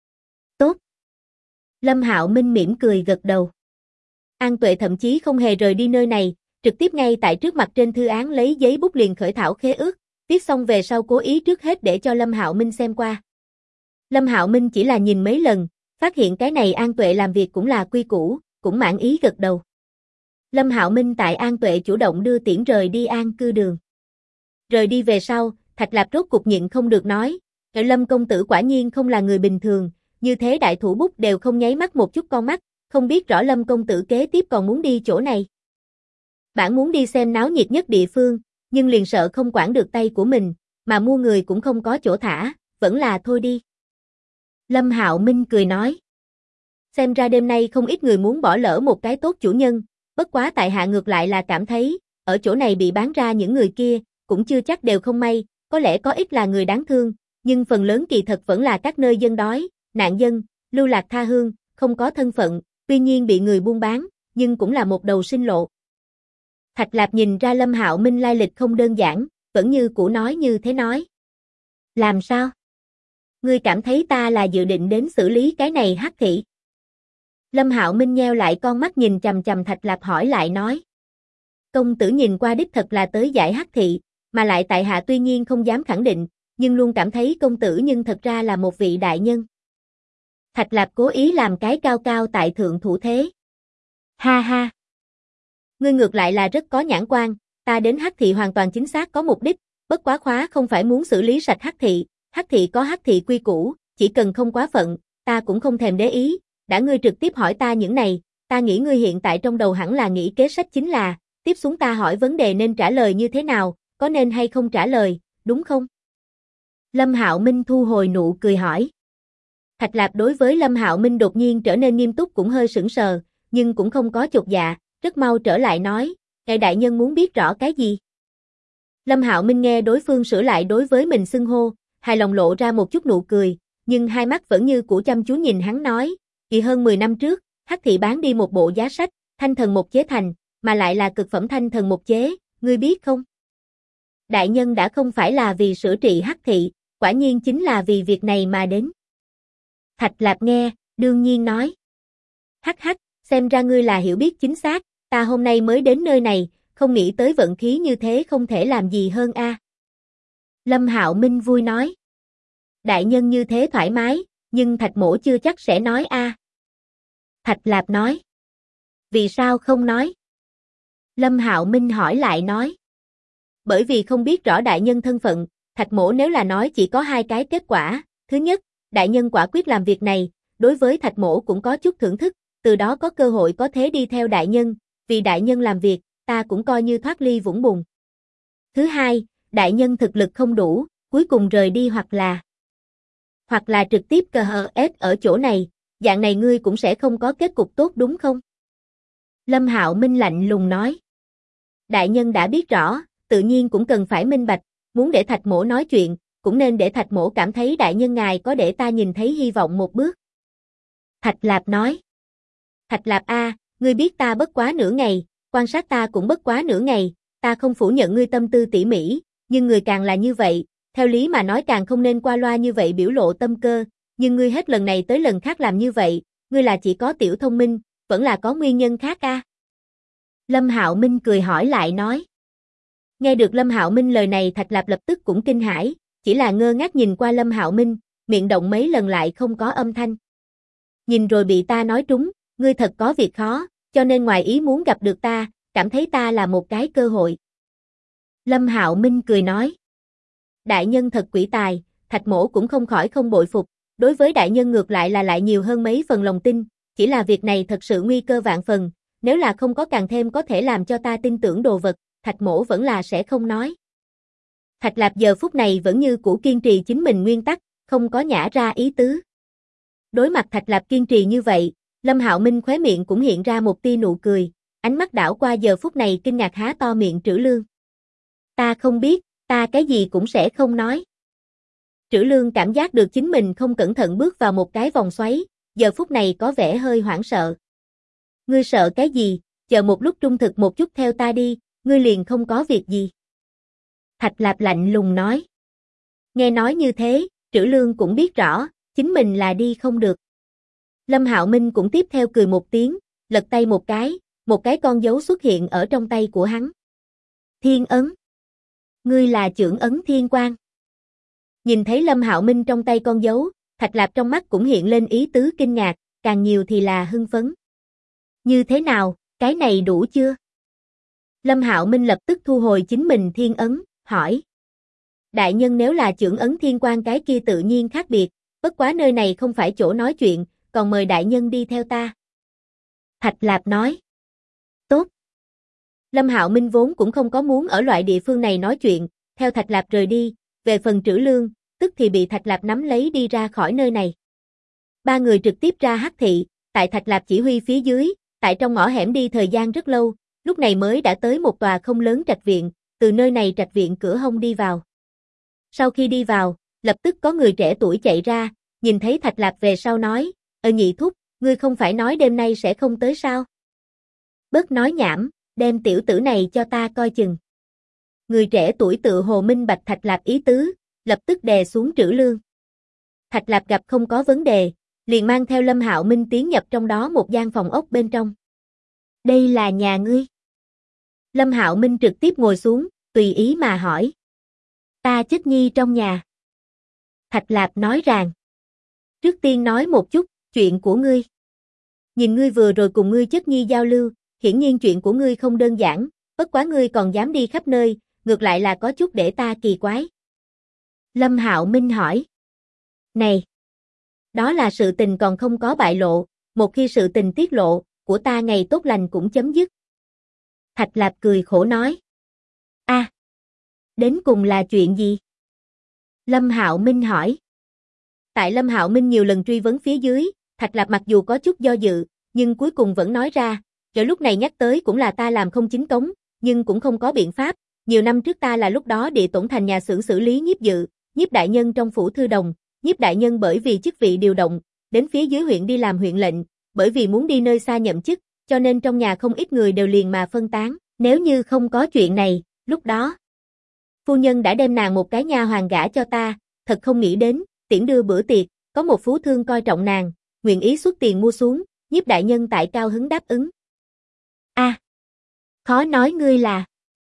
Tốt. Lâm Hạo Minh mỉm cười gật đầu. An Tuệ thậm chí không hề rời đi nơi này, trực tiếp ngay tại trước mặt trên thư án lấy giấy bút liền khởi thảo khế ước, viết xong về sau cố ý trước hết để cho Lâm Hạo Minh xem qua. Lâm Hạo Minh chỉ là nhìn mấy lần, phát hiện cái này An Tuệ làm việc cũng là quy củ, cũng mãn ý gật đầu. Lâm Hạo Minh tại An Tuệ chủ động đưa tiễn rời đi An cư đường. Rời đi về sau, Thạch Lạp rốt cục nhịn không được nói, Lâm công tử quả nhiên không là người bình thường, như thế đại thủ bút đều không nháy mắt một chút con mắt, không biết rõ Lâm công tử kế tiếp còn muốn đi chỗ này. Bản muốn đi xem náo nhiệt nhất địa phương, nhưng liền sợ không quản được tay của mình, mà mua người cũng không có chỗ thả, vẫn là thôi đi. Lâm Hạo Minh cười nói. Xem ra đêm nay không ít người muốn bỏ lỡ một cái tốt chủ nhân, bất quá tại hạ ngược lại là cảm thấy, ở chỗ này bị bán ra những người kia, cũng chưa chắc đều không may, có lẽ có ít là người đáng thương, nhưng phần lớn kỳ thật vẫn là các nơi dân đói, nạn dân, lưu lạc tha hương, không có thân phận, tuy nhiên bị người buôn bán, nhưng cũng là một đầu sinh lộ. Thạch Lạp nhìn ra Lâm Hạo Minh lai lịch không đơn giản, vẫn như cũ nói như thế nói. Làm sao? Ngươi cảm thấy ta là dự định đến xử lý cái này hắc thị? Lâm Hạo Minh nheo lại con mắt nhìn chằm chằm Thạch Lạp hỏi lại nói. Công tử nhìn qua đích thật là tới giải hắc thị, mà lại tại hạ tuy nhiên không dám khẳng định, nhưng luôn cảm thấy công tử nhưng thật ra là một vị đại nhân. Thạch Lạp cố ý làm cái cao cao tại thượng thủ thế. Ha ha. Ngươi ngược lại là rất có nhãn quan, ta đến hắc thị hoàn toàn chính xác có mục đích, bất quá khóa không phải muốn xử lý sạch hắc thị có hắc thị quy củ, chỉ cần không quá phận, ta cũng không thèm để ý, đã ngươi trực tiếp hỏi ta những này, ta nghĩ ngươi hiện tại trong đầu hẳn là nghĩ kế sách chính là, tiếp xuống ta hỏi vấn đề nên trả lời như thế nào, có nên hay không trả lời, đúng không? Lâm Hạo Minh thu hồi nụ cười hỏi. Thạch Lạp đối với Lâm Hạo Minh đột nhiên trở nên nghiêm túc cũng hơi sững sờ, nhưng cũng không có chột dạ, rất mau trở lại nói, ngài đại nhân muốn biết rõ cái gì? Lâm Hạo Minh nghe đối phương sửa lại đối với mình xưng hô, hài lòng lộ ra một chút nụ cười, nhưng hai mắt vẫn như cũ chăm chú nhìn hắn nói, kỳ hơn 10 năm trước, hắc thị bán đi một bộ giá sách, thanh thần một chế thành, mà lại là cực phẩm thanh thần một chế, ngươi biết không? Đại nhân đã không phải là vì sửa trị hắc thị, quả nhiên chính là vì việc này mà đến. Thạch Lạp nghe, đương nhiên nói. Hắc hắc, xem ra ngươi là hiểu biết chính xác, ta hôm nay mới đến nơi này, không nghĩ tới vận khí như thế không thể làm gì hơn a. Lâm Hạo Minh vui nói. Đại nhân như thế thoải mái, nhưng Thạch mỗ chưa chắc sẽ nói a. Thạch Lạp nói. Vì sao không nói? Lâm Hạo Minh hỏi lại nói. Bởi vì không biết rõ đại nhân thân phận, Thạch mỗ nếu là nói chỉ có hai cái kết quả, thứ nhất, đại nhân quả quyết làm việc này, đối với Thạch mỗ cũng có chút thưởng thức, từ đó có cơ hội có thế đi theo đại nhân, vì đại nhân làm việc, ta cũng coi như thoát ly vũng bùn. Thứ hai, đại nhân thực lực không đủ, cuối cùng rời đi hoặc là trực tiếp cờ hờ ép ở chỗ này, dạng này ngươi cũng sẽ không có kết cục tốt đúng không? Lâm Hạo Minh lạnh lùng nói. Đại nhân đã biết rõ, tự nhiên cũng cần phải minh bạch, muốn để Thạch mỗ nói chuyện, cũng nên để Thạch mỗ cảm thấy đại nhân ngài có để ta nhìn thấy hy vọng một bước. Thạch Lạp nói. Thạch Lạp a, ngươi biết ta bất quá nửa ngày, quan sát ta cũng bất quá nửa ngày, ta không phủ nhận ngươi tâm tư tỉ mỉ, nhưng người càng là như vậy, theo lý mà nói càng không nên qua loa như vậy biểu lộ tâm cơ, nhưng ngươi hết lần này tới lần khác làm như vậy, ngươi là chỉ có tiểu thông minh, vẫn là có nguyên nhân khác a? Lâm Hạo Minh cười hỏi lại nói. Nghe được Lâm Hạo Minh lời này Thạch Lạp lập tức cũng kinh hãi, chỉ là ngơ ngác nhìn qua Lâm Hạo Minh, miệng động mấy lần lại không có âm thanh. Nhìn rồi bị ta nói trúng, ngươi thật có việc khó, cho nên ngoài ý muốn gặp được ta, cảm thấy ta là một cái cơ hội. Lâm Hạo Minh cười nói. Đại nhân thật quỷ tài, Thạch mỗ cũng không khỏi không bội phục, đối với đại nhân ngược lại là lại nhiều hơn mấy phần lòng tin, chỉ là việc này thật sự nguy cơ vạn phần, nếu là không có càng thêm có thể làm cho ta tin tưởng đồ vật, Thạch mỗ vẫn là sẽ không nói. Thạch Lạp giờ phút này vẫn như cũ kiên trì chính mình nguyên tắc, không có nhả ra ý tứ. Đối mặt Thạch Lạp kiên trì như vậy, Lâm Hạo Minh khóe miệng cũng hiện ra một tia nụ cười, ánh mắt đảo qua giờ phút này kinh ngạc há to miệng Trữ Lương. Ta không biết, ta cái gì cũng sẽ không nói. Trữ Lương cảm giác được chính mình không cẩn thận bước vào một cái vòng xoáy, giờ phút này có vẻ hơi hoảng sợ. Ngươi sợ cái gì, chờ một lúc trung thực một chút theo ta đi, ngươi liền không có việc gì. Thạch Lạp lạnh lùng nói. Nghe nói như thế, Trữ Lương cũng biết rõ, chính mình là đi không được. Lâm Hạo Minh cũng tiếp theo cười một tiếng, lật tay một cái con dấu xuất hiện ở trong tay của hắn. Thiên ấn. Ngươi là chưởng ấn thiên quang. Nhìn thấy Lâm Hạo Minh trong tay con dấu, Thạch Lạp trong mắt cũng hiện lên ý tứ kinh ngạc, càng nhiều thì là hưng phấn. Như thế nào, cái này đủ chưa? Lâm Hạo Minh lập tức thu hồi chính mình thiên ấn, hỏi. Đại nhân nếu là chưởng ấn thiên quang cái kia tự nhiên khác biệt, bất quá nơi này không phải chỗ nói chuyện, còn mời đại nhân đi theo ta. Thạch Lạp nói. Tốt. Lâm Hạo Minh vốn cũng không có muốn ở loại địa phương này nói chuyện, theo Thạch Lạp rời đi, về phần Trữ Lương, tức thì bị Thạch Lạp nắm lấy đi ra khỏi nơi này. Ba người trực tiếp ra hắc thị, tại Thạch Lạp chỉ huy phía dưới, tại trong ngõ hẻm đi thời gian rất lâu, lúc này mới đã tới một tòa không lớn trạch viện, từ nơi này trạch viện cửa hông đi vào. Sau khi đi vào, lập tức có người trẻ tuổi chạy ra, nhìn thấy Thạch Lạp về sau nói, nhị thúc, ngươi không phải nói đêm nay sẽ không tới sao? Bớt nói nhảm, đem tiểu tử này cho ta coi chừng. Người trẻ tuổi tự hồ minh bạch Thạch Lạp ý tứ, lập tức đè xuống Trữ Lương. Thạch Lạp gặp không có vấn đề, liền mang theo Lâm Hạo Minh tiến nhập trong đó một gian phòng ốc bên trong. Đây là nhà ngươi. Lâm Hạo Minh trực tiếp ngồi xuống, tùy ý mà hỏi. Ta chất nhi trong nhà. Thạch Lạp nói rằng. Trước tiên nói một chút, chuyện của ngươi. Nhìn ngươi vừa rồi cùng ngươi chất nhi giao lưu, hiển nhiên chuyện của ngươi không đơn giản, bất quá ngươi còn dám đi khắp nơi, ngược lại là có chút để ta kỳ quái. Lâm Hạo Minh hỏi. Này, đó là sự tình còn không có bại lộ, một khi sự tình tiết lộ, của ta ngày tốt lành cũng chấm dứt. Thạch Lạp cười khổ nói. A, đến cùng là chuyện gì? Lâm Hạo Minh hỏi. Tại Lâm Hạo Minh nhiều lần truy vấn phía dưới, Thạch Lạp mặc dù có chút do dự, nhưng cuối cùng vẫn nói ra, rồi lúc này nhắc tới cũng là ta làm không chính cống, nhưng cũng không có biện pháp, nhiều năm trước ta là lúc đó địa tổn thành nhà xưởng xử lý nhiếp dự, nhiếp đại nhân trong phủ thư đồng, nhiếp đại nhân bởi vì chức vị điều động, đến phía dưới huyện đi làm huyện lệnh, bởi vì muốn đi nơi xa nhậm chức, cho nên trong nhà không ít người đều liền mà phân tán, nếu như không có chuyện này, lúc đó phu nhân đã đem nàng một cái nha hoàn gả cho ta, thật không nghĩ đến, tiễn đưa bữa tiệc, có một phú thương coi trọng nàng, nguyện ý xuất tiền mua xuống, nhiếp đại nhân tại cao hứng đáp ứng. A, khó nói ngươi là.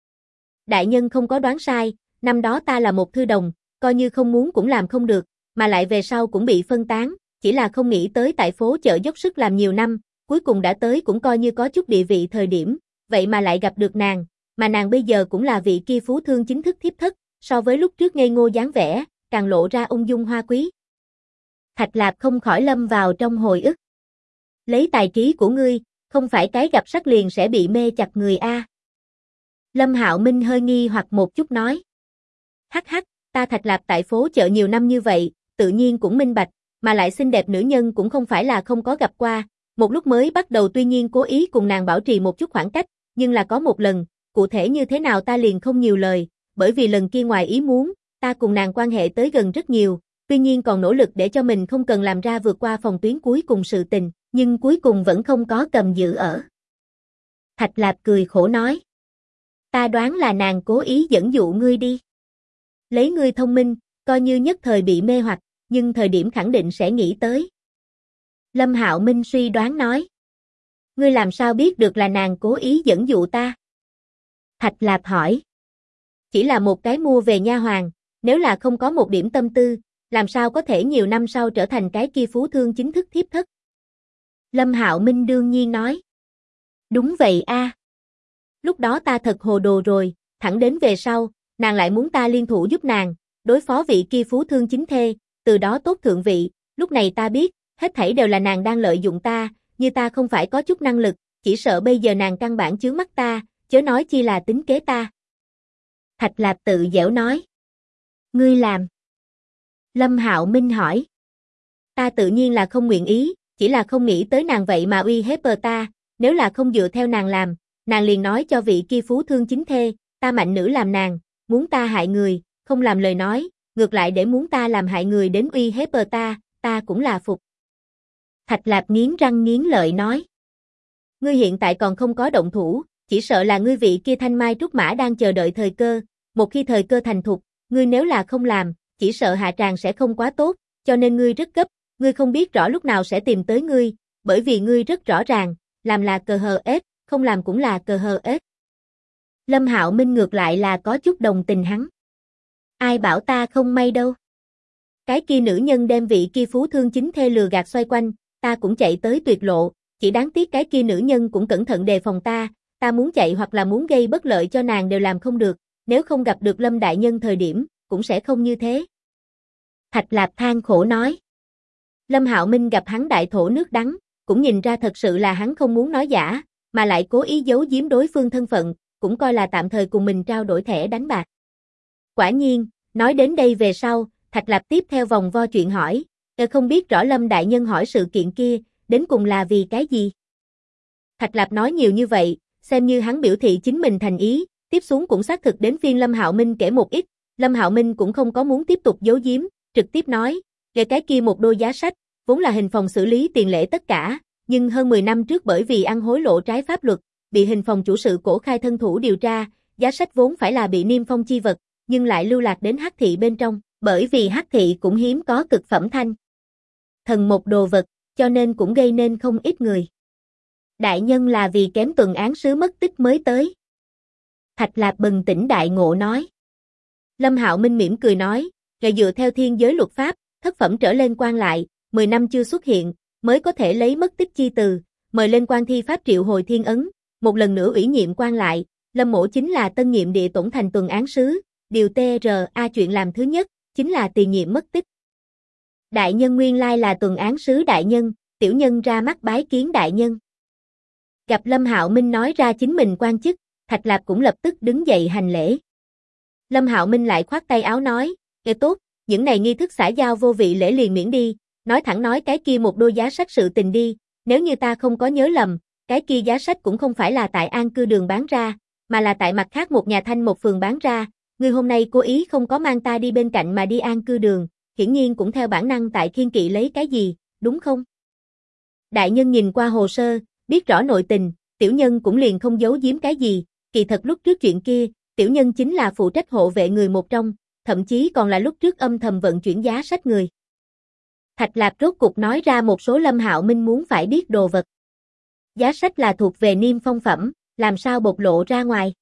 Đại nhân không có đoán sai, năm đó ta là một thư đồng, coi như không muốn cũng làm không được, mà lại về sau cũng bị phân tán, chỉ là không nghĩ tới tại phố chợ dốc sức làm nhiều năm, cuối cùng đã tới cũng coi như có chút địa vị thời điểm, vậy mà lại gặp được nàng, mà nàng bây giờ cũng là vị kia phú thương chính thức thiếp thất, so với lúc trước ngây ngô dáng vẻ, càng lộ ra ung dung hoa quý. Thạch Lạp không khỏi lâm vào trong hồi ức. Lấy tài trí của ngươi, không phải cái gặp sắc liền sẽ bị mê chặt người a. Lâm Hạo Minh hơi nghi hoặc một chút nói. Hắc hắc, ta Thạch Lạp tại phố chợ nhiều năm như vậy, tự nhiên cũng minh bạch, mà lại xinh đẹp nữ nhân cũng không phải là không có gặp qua, một lúc mới bắt đầu tuy nhiên cố ý cùng nàng bảo trì một chút khoảng cách, nhưng là có một lần, cụ thể như thế nào ta liền không nhiều lời, bởi vì lần kia ngoài ý muốn, ta cùng nàng quan hệ tới gần rất nhiều, tuy nhiên còn nỗ lực để cho mình không cần làm ra vượt qua phòng tuyến cuối cùng sự tình, nhưng cuối cùng vẫn không có cầm giữ ở. Thạch Lạp cười khổ nói. Ta đoán là nàng cố ý dẫn dụ ngươi đi. Lấy ngươi thông minh, coi như nhất thời bị mê hoặc, nhưng thời điểm khẳng định sẽ nghĩ tới. Lâm Hạo Minh suy đoán nói. Ngươi làm sao biết được là nàng cố ý dẫn dụ ta? Thạch Lạp hỏi. Chỉ là một cái mua về nha hoàn, nếu là không có một điểm tâm tư, làm sao có thể nhiều năm sau trở thành cái kia phú thương chính thức thiếp thất? Lâm Hạo Minh đương nhiên nói. Đúng vậy a. Lúc đó ta thật hồ đồ rồi, thẳng đến về sau, nàng lại muốn ta liên thủ giúp nàng, đối phó vị kia phú thương chính thê, từ đó tốt thượng vị, lúc này ta biết, hết thảy đều là nàng đang lợi dụng ta, như ta không phải có chút năng lực, chỉ sợ bây giờ nàng căn bản chướng mắt ta, chớ nói chi là tính kế ta. Thạch Lạp tự giễu nói. Ngươi làm. Lâm Hạo Minh hỏi. Ta tự nhiên là không nguyện ý, chỉ là không nghĩ tới nàng vậy mà uy hiếp ta, nếu là không dựa theo nàng làm, nàng liền nói cho vị kia phú thương chính thê, ta mạnh nữ làm nàng, muốn ta hại người, không làm lời nói, ngược lại để muốn ta làm hại người đến uy hiếp ta cũng là phục. Thạch Lạp nghiến răng nghiến lợi nói. Ngươi hiện tại còn không có động thủ, chỉ sợ là ngươi vị kia thanh mai trúc mã đang chờ đợi thời cơ, một khi thời cơ thành thục, ngươi nếu là không làm, chỉ sợ hạ tràng sẽ không quá tốt, cho nên ngươi rất gấp, ngươi không biết rõ lúc nào sẽ tìm tới ngươi, bởi vì ngươi rất rõ ràng, làm là cờ hờ ết, không làm cũng là cờ hờ ết. Lâm Hạo Minh ngược lại là có chút đồng tình hắn. Ai bảo ta không may đâu. Cái kia nữ nhân đem vị kia phú thương chính thê lừa gạt xoay quanh, ta cũng chạy tới tuyệt lộ, chỉ đáng tiếc cái kia nữ nhân cũng cẩn thận đề phòng ta muốn chạy hoặc là muốn gây bất lợi cho nàng đều làm không được, nếu không gặp được Lâm đại nhân thời điểm, cũng sẽ không như thế. Thạch Lạp than khổ nói. Lâm Hạo Minh gặp hắn đại thổ nước đắng, cũng nhìn ra thật sự là hắn không muốn nói giả, mà lại cố ý giấu giếm đối phương thân phận, cũng coi là tạm thời cùng mình trao đổi thẻ đánh bạc. Quả nhiên, nói đến đây về sau, Thạch Lạp tiếp theo vòng vo chuyện hỏi, không biết rõ Lâm đại nhân hỏi sự kiện kia, đến cùng là vì cái gì? Thạch Lạp nói nhiều như vậy, xem như hắn biểu thị chính mình thành ý, tiếp xuống cũng xác thực đến phiên Lâm Hạo Minh kể một ít, Lâm Hạo Minh cũng không có muốn tiếp tục giấu giếm, trực tiếp nói, về cái kia một đôi giá sách, vốn là hình phòng xử lý tiền lễ tất cả, nhưng hơn 10 năm trước bởi vì ăn hối lộ trái pháp luật, bị hình phòng chủ sự Cổ Khai thân thủ điều tra, giá sách vốn phải là bị niêm phong chi vật, nhưng lại lưu lạc đến Hắc thị bên trong, Bởi vì hắc thị cũng hiếm có cực phẩm thanh thần một đồ vật, cho nên cũng gây nên không ít người. Đại nhân là vì kém tuần án sứ mất tích mới tới. Thạch Lạp bừng tỉnh đại ngộ nói. Lâm Hạo Minh mỉm cười nói, dựa theo thiên giới luật pháp, thất phẩm trở lên quan lại, 10 năm chưa xuất hiện, mới có thể lấy mất tích chi từ, mời lên quan thi pháp triệu hồi thiên ấn, một lần nữa ủy nhiệm quan lại, Lâm Mỗ chính là tân nhiệm địa tổn thành tuần án sứ, điều TRA chuyện làm thứ nhất, chính là tiền nhiệm mất tích. Đại nhân nguyên lai là tuần án sứ đại nhân, tiểu nhân ra mắt bái kiến đại nhân. Gặp Lâm Hạo Minh nói ra chính mình quan chức, Thạch Lạp cũng lập tức đứng dậy hành lễ. Lâm Hạo Minh lại khoát tay áo nói, nghe tốt, những này nghi thức xã giao vô vị lễ liền miễn đi, nói thẳng nói cái kia một đôi giá sách sự tình đi, nếu như ta không có nhớ lầm, cái kia giá sách cũng không phải là tại An Cư Đường bán ra, mà là tại mặt khác một nhà Thanh một phường bán ra, ngươi hôm nay cố ý không có mang ta đi bên cạnh mà đi An Cư Đường, hiển nhiên cũng theo bản năng tại kiêng kỵ lấy cái gì, đúng không? Đại nhân nhìn qua hồ sơ, biết rõ nội tình, tiểu nhân cũng liền không giấu giếm cái gì, kỳ thật lúc trước chuyện kia, tiểu nhân chính là phụ trách hộ vệ người một trong, thậm chí còn là lúc trước âm thầm vận chuyển giá sách người. Thạch Lạp rốt cục nói ra một số Lâm Hạo Minh muốn phải biết đồ vật. Giá sách là thuộc về niêm phong phẩm, làm sao bộc lộ ra ngoài?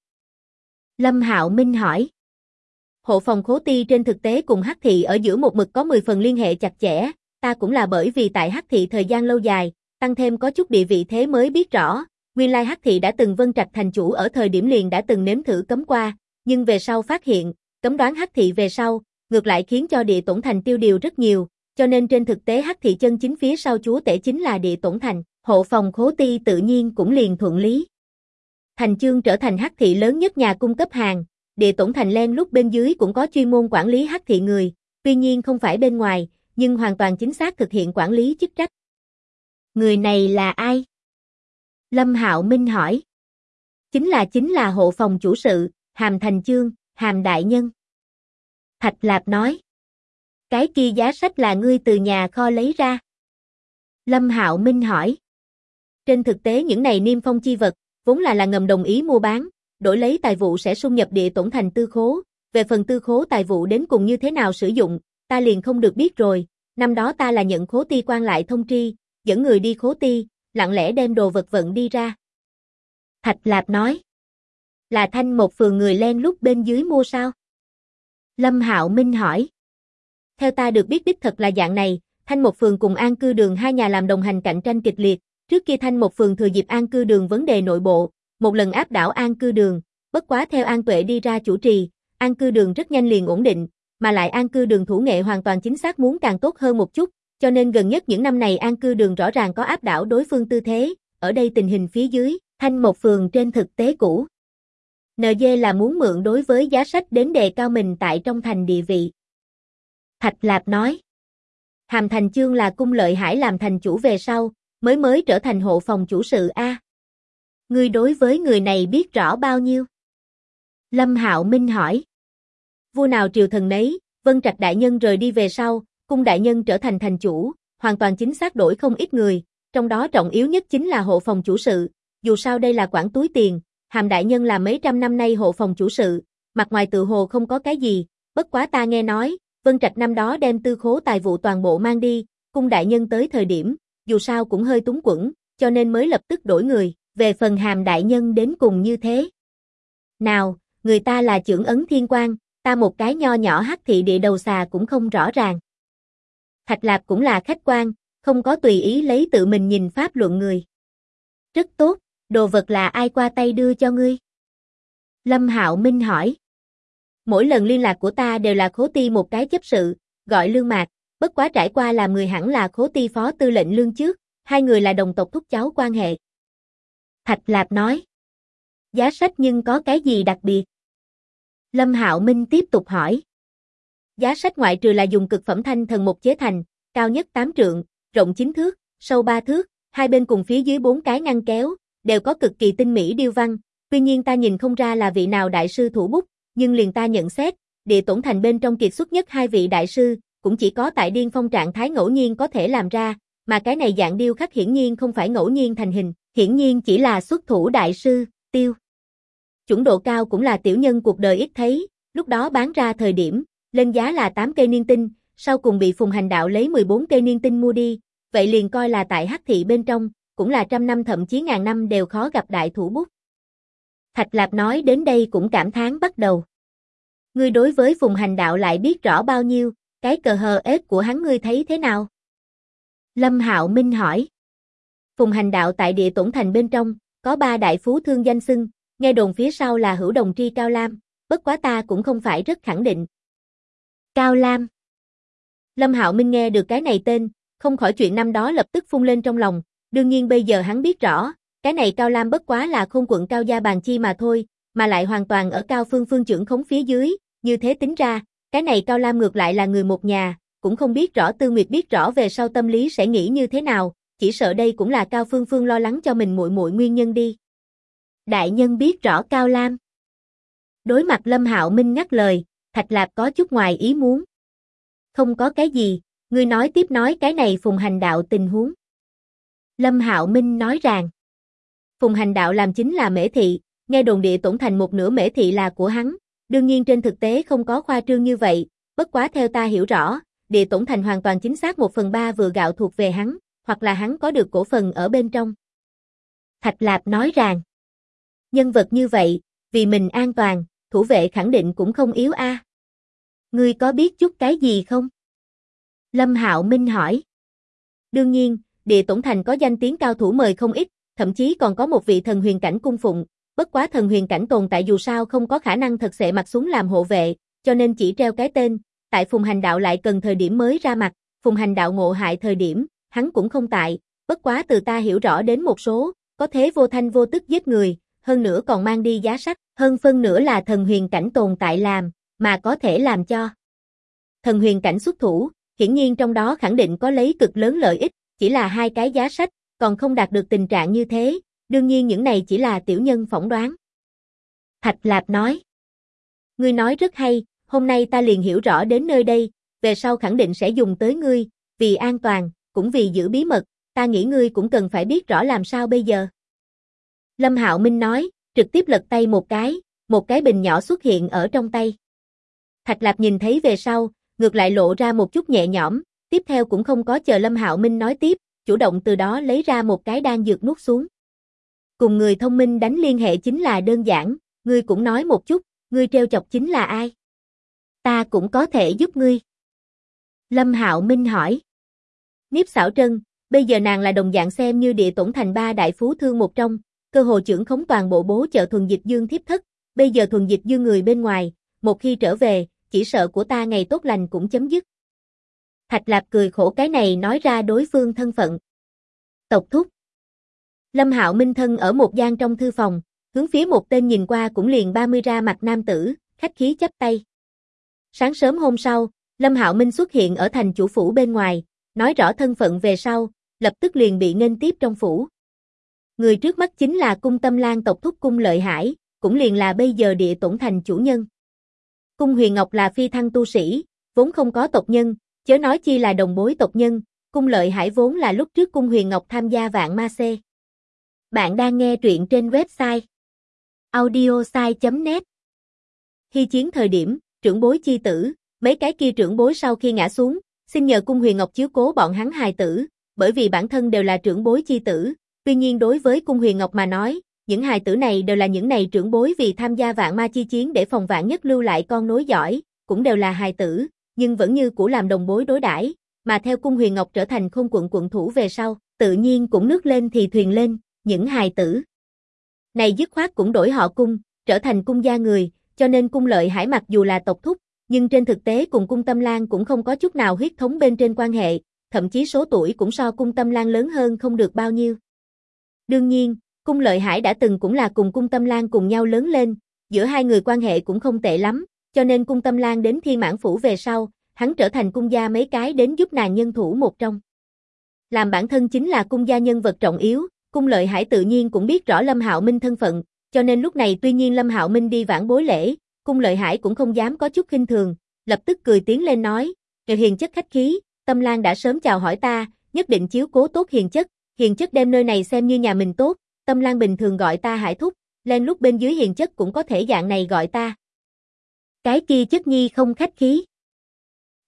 Lâm Hạo Minh hỏi. Hộ phòng Khố Ti trên thực tế cùng Hắc thị ở giữa một mực có 10 phần liên hệ chặt chẽ, ta cũng là bởi vì tại Hắc thị thời gian lâu dài, tăng thêm có chút địa vị thế mới biết rõ, nguyên lai Hắc thị đã từng Vân Trạch thành chủ ở thời điểm liền đã từng nếm thử cấm qua, nhưng về sau phát hiện, cấm đoán Hắc thị về sau, ngược lại khiến cho địa tổn thành tiêu điều rất nhiều, cho nên trên thực tế Hắc thị chân chính phía sau chúa tể chính là địa tổn thành, hộ phòng Khố Ti tự nhiên cũng liền thuận lý. Thành Chương trở thành Hắc thị lớn nhất nhà cung cấp hàng, địa tổn thành len lúc bên dưới cũng có chuyên môn quản lý Hắc thị người, tuy nhiên không phải bên ngoài, nhưng hoàn toàn chính xác thực hiện quản lý chức trách. Người này là ai? Lâm Hạo Minh hỏi. Chính là hộ phòng chủ sự, Hàm Thành Chương, Hàm đại nhân. Thạch Lạp nói. Cái kia giá sách là ngươi từ nhà kho lấy ra. Lâm Hạo Minh hỏi. Trên thực tế những này niêm phong chi vật, vốn là ngầm đồng ý mua bán, đổi lấy tài vụ sẽ xung nhập địa tổn thành tư khố, về phần tư khố tài vụ đến cùng như thế nào sử dụng, ta liền không được biết rồi, năm đó ta là nhận Khố Ti quan lại thông tri, dẫn người đi Khố Ti, lặng lẽ đem đồ vật vận đi ra. Thạch Lạp nói. Là Thanh một phường người len lúc bên dưới mua sao? Lâm Hạo Minh hỏi. Theo ta được biết đích thật là dạng này, Thanh một phường cùng An Cư Đường hai nhà làm đồng hành cạnh tranh kịch liệt, trước kia Thanh một phường thừa dịp An Cư Đường vấn đề nội bộ, một lần áp đảo An Cư Đường, bất quá theo An Tuệ đi ra chủ trì, An Cư Đường rất nhanh liền ổn định, mà lại An Cư Đường thủ nghệ hoàn toàn chính xác muốn càng tốt hơn một chút, cho nên gần nhất những năm này An Cư Đường rõ ràng có áp đảo đối phương tư thế, ở đây tình hình phía dưới, Thanh một phường trên thực tế cũ. NG là muốn mượn đối với giá sách đến đề cao mình tại trong thành địa vị. Thạch Lạp nói. Hàm Thành Chương là cung Lợi Hải làm thành chủ về sau, mới trở thành hộ phòng chủ sự a. Ngươi đối với người này biết rõ bao nhiêu? Lâm Hạo Minh hỏi. Vua nào triều thần nấy, Vân Trạch đại nhân rời đi về sau, cung đại nhân trở thành thành chủ, hoàn toàn chính xác đổi không ít người, trong đó trọng yếu nhất chính là hộ phòng chủ sự, dù sao đây là quản túi tiền, Hàm đại nhân là mấy trăm năm nay hộ phòng chủ sự, mặt ngoài tự hồ không có cái gì, bất quá ta nghe nói, Vân Trạch năm đó đem tư khố tài vụ toàn bộ mang đi, cung đại nhân tới thời điểm, dù sao cũng hơi túng quẫn, cho nên mới lập tức đổi người, về phần Hàm đại nhân đến cùng như thế. Nào, người ta là chưởng ấn thiên quan, ta một cái nho nhỏ Hắc thị địa đầu xà cũng không rõ ràng. Thạch Lạp cũng là khách quan, không có tùy ý lấy tự mình nhìn pháp luận người. Rất tốt, đồ vật là ai qua tay đưa cho ngươi? Lâm Hạo Minh hỏi. Mỗi lần liên lạc của ta đều là Khố Ti một cái chấp sự, gọi Lương Mạc, bất quá trải qua làm người hẳn là Khố Ti phó tư lệnh Lương trước, hai người là đồng tộc thúc cháu quan hệ. Thạch Lạp nói. Giá sách nhưng có cái gì đặc biệt? Lâm Hạo Minh tiếp tục hỏi. Giá sách ngoại trừ là dùng cực phẩm thanh thần một chế thành, cao nhất 8 trượng, rộng 9 thước, sâu 3 thước, hai bên cùng phía dưới 4 cái ngăn kéo, đều có cực kỳ tinh mỹ điêu văn, tuy nhiên ta nhìn không ra là vị nào đại sư thủ bút, nhưng liền ta nhận xét, địa tổn thành bên trong kiệt xuất nhất hai vị đại sư, cũng chỉ có tại điên phong trạng thái ngẫu nhiên có thể làm ra, mà cái này dạng điêu khắc hiển nhiên không phải ngẫu nhiên thành hình, hiển nhiên chỉ là xuất thủ đại sư, tiêu. Chuẩn độ cao cũng là tiểu nhân cuộc đời ít thấy, lúc đó bán ra thời điểm, lên giá là 8 cây niên tinh, sau cùng bị Phùng Hành Đạo lấy 14 cây niên tinh mua đi, vậy liền coi là tại Hắc thị bên trong, cũng là trăm năm thậm chí ngàn năm đều khó gặp đại thủ bút. Thạch Lạp nói đến đây cũng cảm thán bắt đầu. Ngươi đối với Phùng Hành Đạo lại biết rõ bao nhiêu, cái cờ hờ ếch của hắn ngươi thấy thế nào? Lâm Hạo Minh hỏi. Phùng Hành Đạo tại Địa Tổn Thành bên trong, có 3 đại phú thương danh xưng, nghe đồn phía sau là Hữu Đồng Tri Cao Lam, bất quá ta cũng không phải rất khẳng định. Cao Lam. Lâm Hạo Minh nghe được cái này tên, không khỏi chuyện năm đó lập tức phun lên trong lòng, đương nhiên bây giờ hắn biết rõ, cái này Cao Lam bất quá là Khôn quận Cao Gia Bàn Chi mà thôi, mà lại hoàn toàn ở Cao Phương trưởng khống phía dưới, như thế tính ra, cái này Cao Lam ngược lại là người một nhà, cũng không biết rõ Tư Nguyệt biết rõ về sau tâm lý sẽ nghĩ như thế nào, chỉ sợ đây cũng là Cao Phương lo lắng cho mình muội muội nguyên nhân đi. Đại nhân biết rõ Cao Lam. Đối mặt Lâm Hạo Minh ngắt lời, Thạch Lạp có chút ngoài ý muốn. Không có cái gì, ngươi nói tiếp nói cái này Phùng Hành Đạo tình huống. Lâm Hạo Minh nói rằng, Phùng Hành Đạo làm chính là Mễ Thị, nghe đồn Địa Tổn Thành một nửa Mễ Thị là của hắn, đương nhiên trên thực tế không có khoa trương như vậy, bất quá theo ta hiểu rõ, Địa Tổn Thành hoàn toàn chính xác 1/3 vựa gạo thuộc về hắn, hoặc là hắn có được cổ phần ở bên trong. Thạch Lạp nói rằng, nhân vật như vậy, vì mình an toàn, thủ vệ khẳng định cũng không yếu a. Ngươi có biết chút cái gì không? Lâm Hạo Minh hỏi. Đương nhiên, Địa Tổn Thành có danh tiếng cao thủ mời không ít, thậm chí còn có một vị thần huyền cảnh cung phụng, bất quá thần huyền cảnh tồn tại dù sao không có khả năng thật sự mặc xuống làm hộ vệ, cho nên chỉ treo cái tên, tại Phùng Hành Đạo lại cần thời điểm mới ra mặt, Phùng Hành Đạo ngộ hại thời điểm, hắn cũng không tại, bất quá từ ta hiểu rõ đến một số, có thế vô thanh vô tức giết người, hơn nữa còn mang đi giá sách, hơn phân nửa là thần huyền cảnh tồn tại làm, mà có thể làm cho thần huyền cảnh xuất thủ, hiển nhiên trong đó khẳng định có lấy cực lớn lợi ích, chỉ là 2 cái giá sách, còn không đạt được tình trạng như thế, đương nhiên những này chỉ là tiểu nhân phỏng đoán. Thạch Lạp nói, ngươi nói rất hay, hôm nay ta liền hiểu rõ đến nơi đây, về sau khẳng định sẽ dùng tới ngươi, vì an toàn, cũng vì giữ bí mật, ta nghĩ ngươi cũng cần phải biết rõ làm sao bây giờ. Lâm Hạo Minh nói, trực tiếp lật tay một cái bình nhỏ xuất hiện ở trong tay. Thạch Lạp nhìn thấy về sau, ngược lại lộ ra một chút nhẹ nhõm, tiếp theo cũng không có chờ Lâm Hạo Minh nói tiếp, chủ động từ đó lấy ra một cái đan dược nuốt xuống. Cùng người thông minh đánh liên hệ chính là đơn giản, ngươi cũng nói một chút, ngươi trêu chọc chính là ai? Ta cũng có thể giúp ngươi. Lâm Hạo Minh hỏi. Niếp Xảo Trân, bây giờ nàng là đồng dạng xem như Địa Tổn Thành 3 đại phú thương một trong, cơ hồ trưởng khống toàn bộ bố chợ Thuần Dịch Dương thiếp thất, bây giờ Thuần Dịch Dương người bên ngoài, một khi trở về, chỉ sợ của ta ngày tốt lành cũng chấm dứt. Thạch Lạp cười khổ cái này nói ra đối phương thân phận. Tộc thúc. Lâm Hạo Minh thân ở một gian trong thư phòng, hướng phía một tên nhìn qua cũng liền 30 ra mặt nam tử, khách khí chắp tay. Sáng sớm hôm sau, Lâm Hạo Minh xuất hiện ở thành chủ phủ bên ngoài, nói rõ thân phận về sau, lập tức liền bị nghênh tiếp trong phủ. Người trước mắt chính là Cung Tâm Lan tộc thúc Cung Lợi Hải, cũng liền là bây giờ Địa Tổn Thành chủ nhân. Cung Huyền Ngọc là phi thăng tu sĩ, vốn không có tộc nhân, chớ nói chi là đồng bối tộc nhân, Cung Lợi Hải vốn là lúc trước Cung Huyền Ngọc tham gia Vạn Ma C. Bạn đang nghe truyện trên website audiosai.net. Khi chiến thời điểm, trưởng bối chi tử, mấy cái kia trưởng bối sau khi ngã xuống, xin nhờ Cung Huyền Ngọc chiếu cố bọn hắn hài tử, bởi vì bản thân đều là trưởng bối chi tử, tuy nhiên đối với Cung Huyền Ngọc mà nói, những hài tử này đều là những này trưởng bối vì tham gia Vạn Ma chi chiến để phòng vạn nhất lưu lại con nối dõi, cũng đều là hài tử, nhưng vẫn như cũ làm đồng bối đối đãi, mà theo Cung Huyền Ngọc trở thành Khôn quận quận thủ về sau, tự nhiên cũng nước lên thì thuyền lên, những hài tử này dứt khoát cũng đổi họ Cung, trở thành Cung gia người, cho nên Cung Lợi Hải mặc dù là tộc thúc, nhưng trên thực tế cùng Cung Tâm Lan cũng không có chút nào huyết thống bên trên quan hệ, thậm chí số tuổi cũng so Cung Tâm Lan lớn hơn không được bao nhiêu. Đương nhiên, Cung Lợi Hải đã từng cũng là cùng Cung Tâm Lan cùng nhau lớn lên, giữa hai người quan hệ cũng không tệ lắm, cho nên Cung Tâm Lan đến Thiên Mãn Phủ về sau, hắn trở thành cung gia mấy cái đến giúp nàng nhân thủ một trong. Làm bản thân chính là cung gia nhân vật trọng yếu, Cung Lợi Hải tự nhiên cũng biết rõ Lâm Hạo Minh thân phận, cho nên lúc này tuy nhiên Lâm Hạo Minh đi vãn bối lễ, Cung Lợi Hải cũng không dám có chút khinh thường, lập tức cười tiến lên nói, hiền chất khách khí, Tâm Lan đã sớm chào hỏi ta, nhất định chiếu cố tốt hiền chất đem nơi này xem như nhà mình tốt, Tâm Lan bình thường gọi ta Hải thúc, lên lúc bên dưới hiền chất cũng có thể dạng này gọi ta. Cái kia chất nhi không khách khí.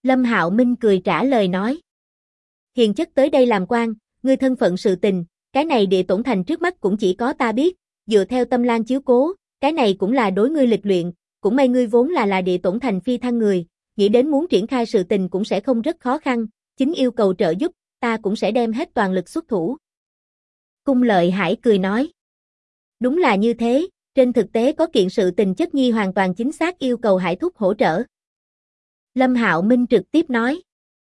Lâm Hạo Minh cười trả lời nói. Hiền chất tới đây làm quan, ngươi thân phận sự tình, cái này địa tổn thành trước mắt cũng chỉ có ta biết, dựa theo Tâm Lan chiếu cố, cái này cũng là đối ngươi lịch luyện, cũng may ngươi vốn là địa tổn thành phi thăng người, nghĩ đến muốn triển khai sự tình cũng sẽ không rất khó khăn, chính yêu cầu trợ giúp, ta cũng sẽ đem hết toàn lực xuất thủ. Cung Lợi Hải cười nói. Đúng là như thế, trên thực tế có kiện sự tình Chất Nhi hoàn toàn chính xác yêu cầu Hải thúc hỗ trợ. Lâm Hạo Minh trực tiếp nói.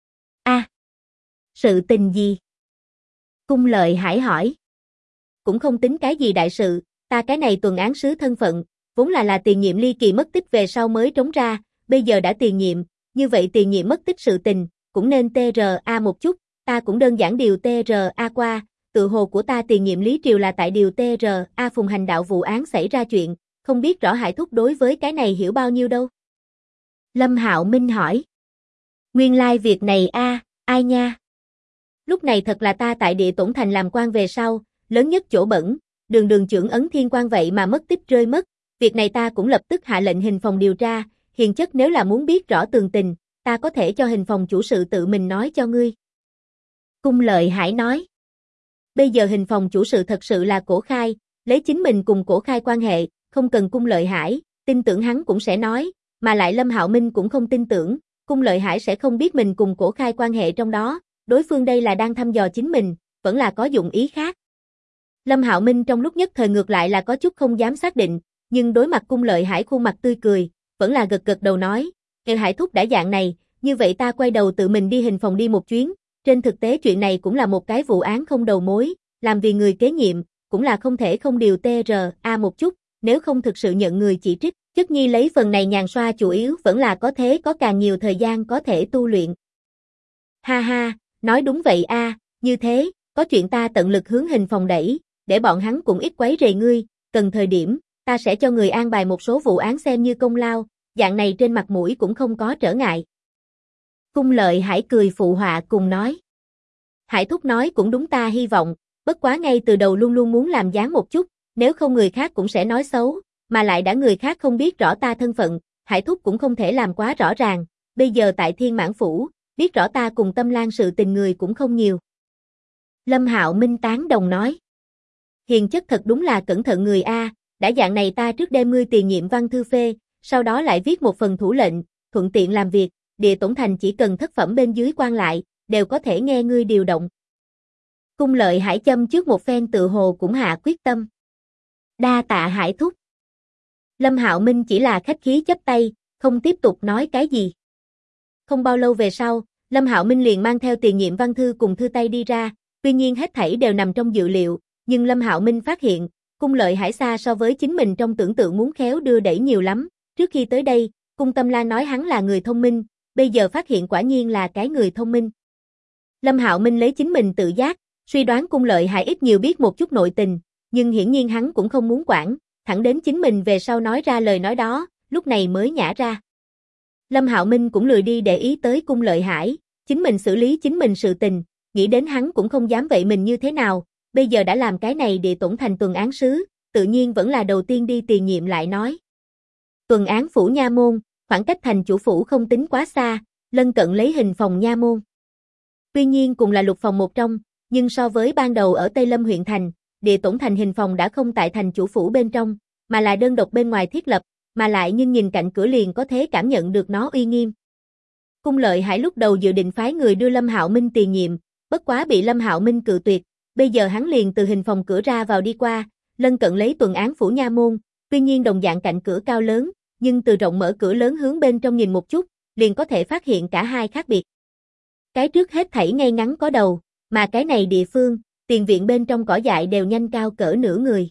Sự tình gì? Cung Lợi Hải hỏi. Cũng không tính cái gì đại sự, ta cái này tuần án sứ thân phận, vốn là tiền nhiệm ly kỳ mất tích về sau mới trống ra, bây giờ đã tiền nhiệm, như vậy tiền nhiệm mất tích sự tình, cũng nên TRA một chút, ta cũng đơn giản điều TRA qua, tự hồ của ta tiền nhiệm Lý Triều là tại điều TRA phùng hành đạo vụ án xảy ra chuyện, không biết rõ Hải thúc đối với cái này hiểu bao nhiêu đâu. Lâm Hạo Minh hỏi. Nguyên lai việc này ai nha? Lúc này thật là ta tại địa tổn thành làm quan về sau, lớn nhất chỗ bẩn, đường chưởng ấn thiên quan vậy mà mất tích rơi mất, việc này ta cũng lập tức hạ lệnh hình phòng điều tra, hiền chất nếu là muốn biết rõ tường tình, ta có thể cho hình phòng chủ sự tự mình nói cho ngươi. Cung Lợi Hải nói. Bây giờ hình phòng chủ sự thật sự là Cổ Khai, lấy chính mình cùng Cổ Khai quan hệ, không cần Cung Lợi Hải, tin tưởng hắn cũng sẽ nói, mà lại Lâm Hạo Minh cũng không tin tưởng, Cung Lợi Hải sẽ không biết mình cùng Cổ Khai quan hệ trong đó, đối phương đây là đang thăm dò chính mình, vẫn là có dụng ý khác. Lâm Hạo Minh trong lúc nhất thời ngược lại là có chút không dám xác định, nhưng đối mặt Cung Lợi Hải khuôn mặt tươi cười, vẫn là gật đầu nói, Hải thúc đã dạng này, như vậy ta quay đầu tự mình đi hình phòng đi một chuyến, trên thực tế chuyện này cũng là một cái vụ án không đầu mối, làm vì người kế nhiệm, cũng là không thể không điều TRA một chút, nếu không thực sự nhận người chỉ trích, Chất Nhi lấy phần này nhàn xoa chủ yếu vẫn là có thế có càng nhiều thời gian có thể tu luyện. Ha ha, nói đúng vậy như thế, có chuyện ta tận lực hướng hình phòng đẩy, để bọn hắn cũng ít quấy rầy ngươi, cần thời điểm, ta sẽ cho người an bài một số vụ án xem như công lao, dạng này trên mặt mũi cũng không có trở ngại. Cung Lợi Hải cười phụ họa cùng nói. Hải thúc nói cũng đúng, ta hy vọng, bất quá ngay từ đầu luôn luôn muốn làm dáng một chút, nếu không người khác cũng sẽ nói xấu, mà lại đã người khác không biết rõ ta thân phận, Hải thúc cũng không thể làm quá rõ ràng, bây giờ tại Thiên Mãn Phủ, biết rõ ta cùng Tâm Lan sự tình người cũng không nhiều. Lâm Hạo Minh tán đồng nói. Hiền chất thật đúng là cẩn thận người đã dạng này ta trước đem ngươi tiền nhiệm văn thư phê, sau đó lại viết một phần thủ lệnh, thuận tiện làm việc, địa tổn thành chỉ cần thất phẩm bên dưới quan lại, đều có thể nghe ngươi điều động. Cung Lợi Hải châm trước một phen tự hồ cũng hạ quyết tâm. Đa tạ Hải thúc. Lâm Hạo Minh chỉ là khách khí chắp tay, không tiếp tục nói cái gì. Không bao lâu về sau, Lâm Hạo Minh liền mang theo tiền nhiệm văn thư cùng thư tay đi ra, tuy nhiên hết thảy đều nằm trong dự liệu, nhưng Lâm Hạo Minh phát hiện, Cung Lợi Hải xa so với chính mình trong tưởng tượng muốn khéo đưa đẩy nhiều lắm, trước khi tới đây, Cung Tâm Lan nói hắn là người thông minh, bây giờ phát hiện quả nhiên là cái người thông minh. Lâm Hạo Minh lấy chính mình tự giác, suy đoán Cung Lợi Hải ít nhiều biết một chút nội tình, nhưng hiển nhiên hắn cũng không muốn quản, thẳng đến chính mình về sau nói ra lời nói đó, lúc này mới nhả ra. Lâm Hạo Minh cũng lười đi để ý tới Cung Lợi Hải, chính mình xử lý chính mình sự tình, nghĩ đến hắn cũng không dám vậy mình như thế nào, bây giờ đã làm cái này địa tổn thành tuần án sứ, tự nhiên vẫn là đầu tiên đi tiền nhiệm lại nói. Tuần án phủ nha môn, khoảng cách thành chủ phủ không tính quá xa, lân cận lấy hình phòng nha môn. Tuy nhiên cùng là lục phòng một trong, nhưng so với ban đầu ở Tây Lâm huyện thành, địa tổn thành hình phòng đã không tại thành chủ phủ bên trong, mà là đơn độc bên ngoài thiết lập, mà lại nhưng nhìn cạnh cửa liền có thể cảm nhận được nó uy nghiêm. Cung Lợi Hải lúc đầu dự định phái người đưa Lâm Hạo Minh tiền nhiệm, bất quá bị Lâm Hạo Minh cự tuyệt, bây giờ hắn liền từ hình phòng cửa ra vào đi qua, lân cận lấy tuần án phủ nha môn, tuy nhiên đồng dạng cạnh cửa cao lớn, nhưng từ rộng mở cửa lớn hướng bên trong nhìn một chút, liền có thể phát hiện cả hai khác biệt. Cái trước hết thảy ngay ngắn có đầu, mà cái này địa phương, tiền viện bên trong cỏ dại đều nhanh cao cỡ nửa người.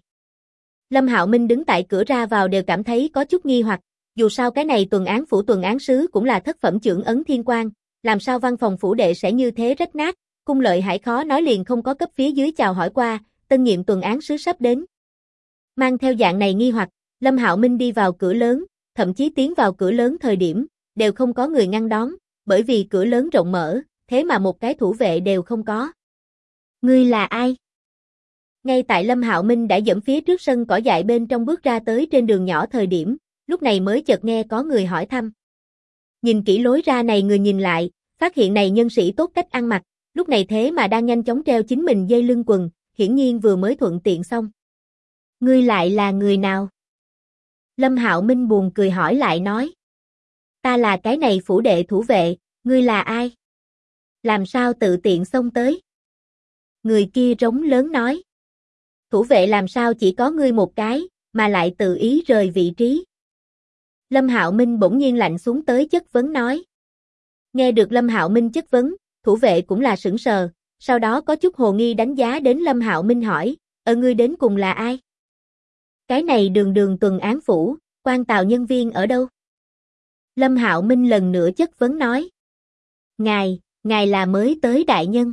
Lâm Hạo Minh đứng tại cửa ra vào đều cảm thấy có chút nghi hoặc, dù sao cái này tuần án phủ tuần án sứ cũng là thất phẩm chưởng ấn thiên quan, làm sao văn phòng phủ đệ sẽ như thế rách nát, Cung Lợi Hải khó nói liền không có cấp phía dưới chào hỏi qua, tân nhiệm tuần án sứ sắp đến. Mang theo dạng này nghi hoặc, Lâm Hạo Minh đi vào cửa lớn, thậm chí tiến vào cửa lớn thời điểm, đều không có người ngăn đón, bởi vì cửa lớn rộng mở, thế mà một cái thủ vệ đều không có. Ngươi là ai? Ngay tại Lâm Hạo Minh đã dẫn phía trước sân cỏ dại bên trong bước ra tới trên đường nhỏ thời điểm, lúc này mới chợt nghe có người hỏi thăm. Nhìn kỹ lối ra này người nhìn lại, phát hiện này nhân sĩ tốt cách ăn mặc, lúc này thế mà đang nhanh chóng treo chính mình dây lưng quần, hiển nhiên vừa mới thuận tiện xong. Ngươi lại là người nào? Lâm Hạo Minh buồn cười hỏi lại nói. Ta là cái này phủ đệ thủ vệ, ngươi là ai? Làm sao tự tiện xông tới? Người kia rống lớn nói. Thủ vệ làm sao chỉ có ngươi một cái, mà lại tự ý rời vị trí. Lâm Hạo Minh bỗng nhiên lạnh xuống tới chất vấn nói. Nghe được Lâm Hạo Minh chất vấn, thủ vệ cũng là sững sờ, sau đó có chút hồ nghi đánh giá đến Lâm Hạo Minh hỏi, ngươi đến cùng là ai? Cái này đường đường tuần án phủ, quan tào nhân viên ở đâu? Lâm Hạo Minh lần nữa chất vấn nói. Ngài là mới tới đại nhân.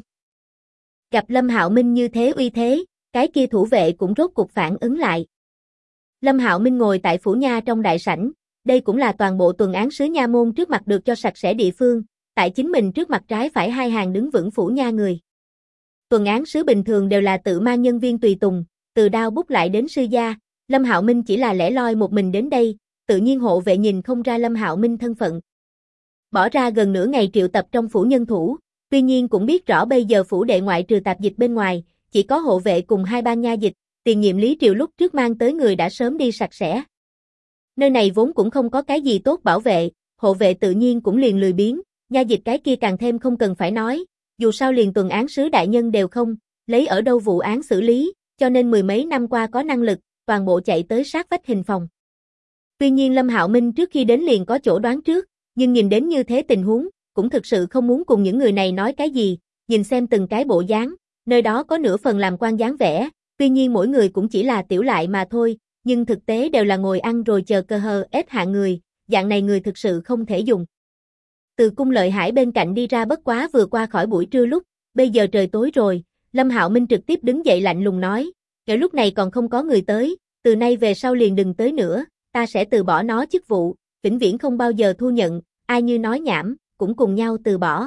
Gặp Lâm Hạo Minh như thế uy thế, cái kia thủ vệ cũng rốt cục phản ứng lại. Lâm Hạo Minh ngồi tại phủ nha trong đại sảnh, đây cũng là toàn bộ tuần án sứ nha môn trước mặt được cho sạch sẽ địa phương, tại chính mình trước mặt trái phải hai hàng đứng vững phủ nha người. Tuần án sứ bình thường đều là tự mang nhân viên tùy tùng, từ đao bút lại đến sư gia, Lâm Hạo Minh chỉ là lẻ loi một mình đến đây, tự nhiên hộ vệ nhìn không ra Lâm Hạo Minh thân phận. Bỏ ra gần nửa ngày triệu tập trong phủ nhân thủ, tuy nhiên cũng biết rõ bây giờ phủ đệ ngoại trừ tạp dịch bên ngoài, chỉ có hộ vệ cùng hai ban nha dịch, tiền nhiệm Lý Triều lúc trước mang tới người đã sớm đi sạch sẽ. Nơi này vốn cũng không có cái gì tốt bảo vệ, hộ vệ tự nhiên cũng liền lười biếng, nha dịch cái kia càng thêm không cần phải nói, dù sao liền tuần án sứ đại nhân đều không, lấy ở đâu vụ án xử lý, cho nên mười mấy năm qua có năng lực, toàn bộ chạy tới sát vách hình phòng. Tuy nhiên Lâm Hạo Minh trước khi đến liền có chỗ đoán trước, nhưng nhìn đến như thế tình huống, cũng thực sự không muốn cùng những người này nói cái gì, nhìn xem từng cái bộ dáng, nơi đó có nửa phần làm quan dáng vẻ, tuy nhiên mỗi người cũng chỉ là tiểu lại mà thôi, nhưng thực tế đều là ngồi ăn rồi chờ cơ hờ ép hạng người, dạng này người thực sự không thể dùng. Từ cung Lợi Hải bên cạnh đi ra bất quá vừa qua khỏi buổi trưa lúc, bây giờ trời tối rồi, Lâm Hạo Minh trực tiếp đứng dậy lạnh lùng nói, kể lúc này còn không có người tới, từ nay về sau liền đừng tới nữa, ta sẽ từ bỏ nó chức vụ, vĩnh viễn không bao giờ thu nhận, ai như nói nhảm, cũng cùng nhau từ bỏ.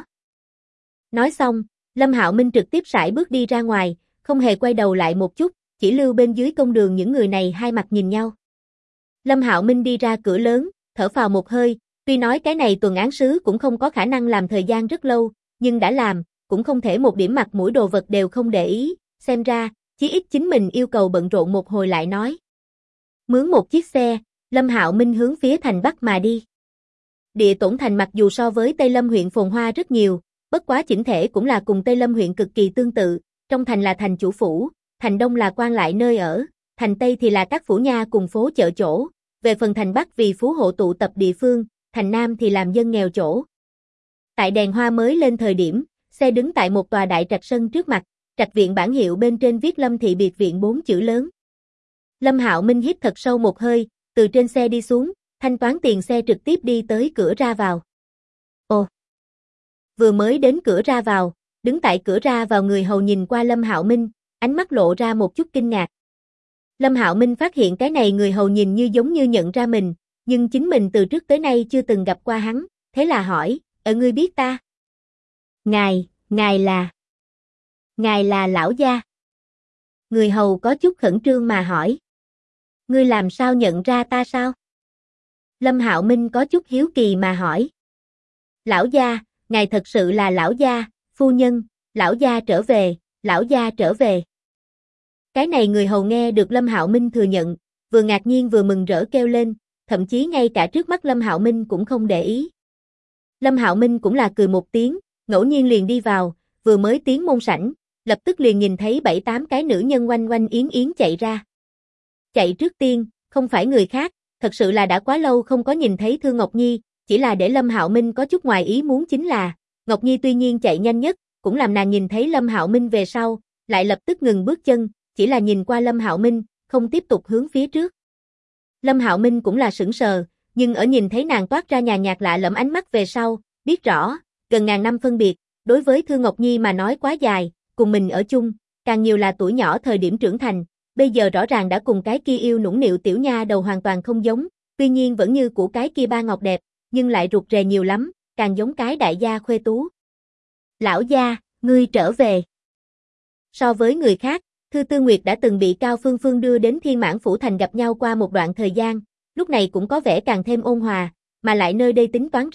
Nói xong, Lâm Hạo Minh trực tiếp sải bước đi ra ngoài, không hề quay đầu lại một chút, chỉ lưu bên dưới công đường những người này hai mặt nhìn nhau. Lâm Hạo Minh đi ra cửa lớn, thở phào một hơi, tuy nói cái này tuần án sứ cũng không có khả năng làm thời gian rất lâu, nhưng đã làm, cũng không thể một điểm mặt mũi đồ vật đều không để ý, xem ra, chí ít chính mình yêu cầu bận rộn một hồi lại nói. Mướn một chiếc xe, Lâm Hạo Minh hướng phía thành Bắc mà đi. Địa Tổn thành mặc dù so với Tây Lâm huyện phồn hoa rất nhiều, bất quá chỉnh thể cũng là cùng Tây Lâm huyện cực kỳ tương tự, trong thành là thành chủ phủ, thành Đông là quan lại nơi ở, thành Tây thì là các phủ nha cùng phố chợ chỗ, về phần thành Bắc vì phú hộ tụ tập địa phương, thành Nam thì làm dân nghèo chỗ. Tại đèn hoa mới lên thời điểm, xe đứng tại một tòa đại trạch sân trước mặt, trạch viện bản hiệu bên trên viết Lâm thị biệt viện 4 chữ lớn. Lâm Hạo Minh hít thật sâu một hơi, từ trên xe đi xuống, thanh toán tiền xe trực tiếp đi tới cửa ra vào. Ồ! Vừa mới đến cửa ra vào, đứng tại cửa ra vào người hầu nhìn qua Lâm Hạo Minh, ánh mắt lộ ra một chút kinh ngạc. Lâm Hạo Minh phát hiện cái này người hầu nhìn như giống như nhận ra mình, nhưng chính mình từ trước tới nay chưa từng gặp qua hắn, thế là hỏi, ngươi biết ta? Ngài là lão gia. Người hầu có chút khẩn trương mà hỏi. Ngươi làm sao nhận ra ta sao? Lâm Hạo Minh có chút hiếu kỳ mà hỏi. Lão gia, ngài thật sự là lão gia, phu nhân, lão gia trở về, lão gia trở về. Cái này người hầu nghe được Lâm Hạo Minh thừa nhận, vừa ngạc nhiên vừa mừng rỡ kêu lên, thậm chí ngay cả trước mắt Lâm Hạo Minh cũng không để ý. Lâm Hạo Minh cũng là cười một tiếng, ngẫu nhiên liền đi vào, vừa mới tiến môn sảnh, lập tức liền nhìn thấy 7-8 cái nữ nhân oanh oanh yến yến chạy ra. Chạy trước tiên, không phải người khác, thật sự là đã quá lâu không có nhìn thấy Thương Ngọc Nhi, chỉ là để Lâm Hạo Minh có chút ngoài ý muốn chính là, Ngọc Nhi tuy nhiên chạy nhanh nhất, cũng làm nàng nhìn thấy Lâm Hạo Minh về sau, lại lập tức ngừng bước chân, chỉ là nhìn qua Lâm Hạo Minh, không tiếp tục hướng phía trước. Lâm Hạo Minh cũng là sững sờ, nhưng ở nhìn thấy nàng toát ra nhàn nhạt lạ lẫm ánh mắt về sau, biết rõ, gần ngàn năm phân biệt, đối với Thương Ngọc Nhi mà nói quá dài, cùng mình ở chung, càng nhiều là tuổi nhỏ thời điểm trưởng thành, bây giờ rõ ràng đã cùng cái kia yêu nũng nịu tiểu nha đầu hoàn toàn không giống, tuy nhiên vẫn như của cái kia ba ngọc đẹp, nhưng lại rụt rè nhiều lắm, càng giống cái đại gia khuê tú. Lão gia, ngươi trở về. So với người khác, Thư Tư Nguyệt đã từng bị Cao Phương Phương đưa đến Thiên Mãn Phủ Thành gặp nhau qua một đoạn thời gian, lúc này cũng có vẻ càng thêm ôn hòa, mà lại nơi đây tính toán ra,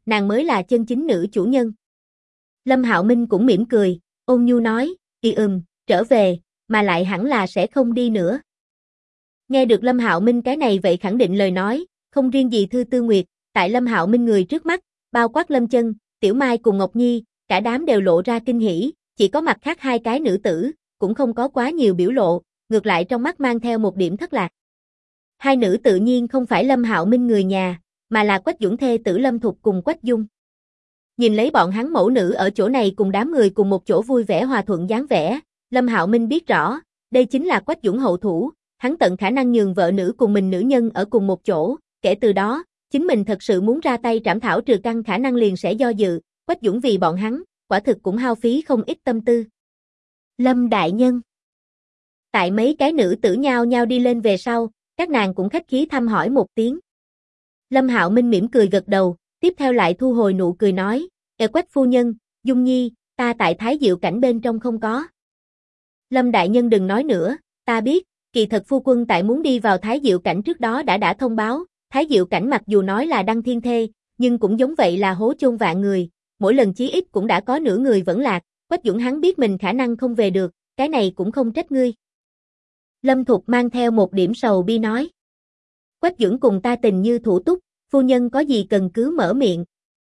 nàng mới là chân chính nữ chủ nhân. Lâm Hạo Minh cũng mỉm cười, ôn nhu nói, trở về, mà lại hẳn là sẽ không đi nữa. Nghe được Lâm Hạo Minh cái này vậy khẳng định lời nói, không riêng gì Thư Tư Nguyệt, tại Lâm Hạo Minh người trước mắt, bao quát Lâm Chân, Tiểu Mai cùng Ngọc Nhi, cả đám đều lộ ra kinh hỉ, chỉ có mặt khác hai cái nữ tử, cũng không có quá nhiều biểu lộ, ngược lại trong mắt mang theo một điểm thất lạc. Hai nữ tự nhiên không phải Lâm Hạo Minh người nhà, mà là Quách Dũng thê tử Lâm Thục cùng Quách Dung. Nhìn lấy bọn hắn mẫu nữ ở chỗ này cùng đám người cùng một chỗ vui vẻ hòa thuận dáng vẻ, Lâm Hạo Minh biết rõ, đây chính là Quách Dũng hậu thủ, hắn tận khả năng nhường vợ nữ cùng mình nữ nhân ở cùng một chỗ, kể từ đó, chính mình thật sự muốn ra tay trảm thảo trừ căn khả năng liền sẽ do dự, Quách Dũng vì bọn hắn, quả thực cũng hao phí không ít tâm tư. Lâm đại nhân. Tại mấy cái nữ tử nhao nhao đi lên về sau, các nàng cũng khách khí thăm hỏi một tiếng. Lâm Hạo Minh mỉm cười gật đầu, tiếp theo lại thu hồi nụ cười nói, Quách phu nhân, Dung Nhi, ta tại Thái Diệu cảnh bên trong không có. Lâm đại nhân đừng nói nữa, ta biết, kỳ thật phu quân tại muốn đi vào Thái Diệu cảnh trước đó đã thông báo, Thái Diệu cảnh mặc dù nói là đăng thiên thê, nhưng cũng giống vậy là hố chôn vạn người, mỗi lần chí ít cũng đã có nửa người vẫn lạc, Quách Dũng hắn biết mình khả năng không về được, cái này cũng không trách ngươi. Lâm Thục mang theo một điểm sầu bi nói. Quách Dũng cùng ta tình như thủ túc, phu nhân có gì cần cứ mở miệng.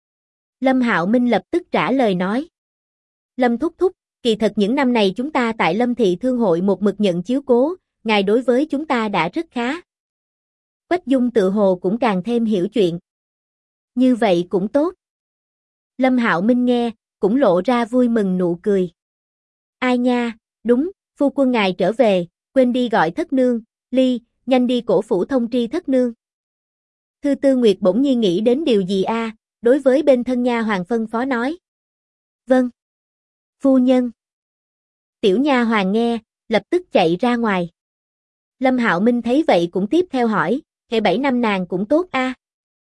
Lâm Hạo Minh lập tức trả lời nói. Lâm thúc thúc, kỳ thật những năm này chúng ta tại Lâm Thị Thương hội một mực nhận chiếu cố, ngài đối với chúng ta đã rất khá. Quách Dung tự hồ cũng càng thêm hiểu chuyện. Như vậy cũng tốt. Lâm Hạo Minh nghe, cũng lộ ra vui mừng nụ cười. Ai nha, đúng, phu quân ngài trở về, quên đi gọi thất nương, Ly, nhanh đi cổ phủ thông tri thất nương. Thư Tư Nguyệt bỗng nhiên nghĩ đến điều gì a, đối với bên thân nha hoàng phân phó nói. Vâng. Phu nhân. Tiểu nha hoàng nghe, lập tức chạy ra ngoài. Lâm Hạo Minh thấy vậy cũng tiếp theo hỏi, hệ 7 năm nàng cũng tốt a.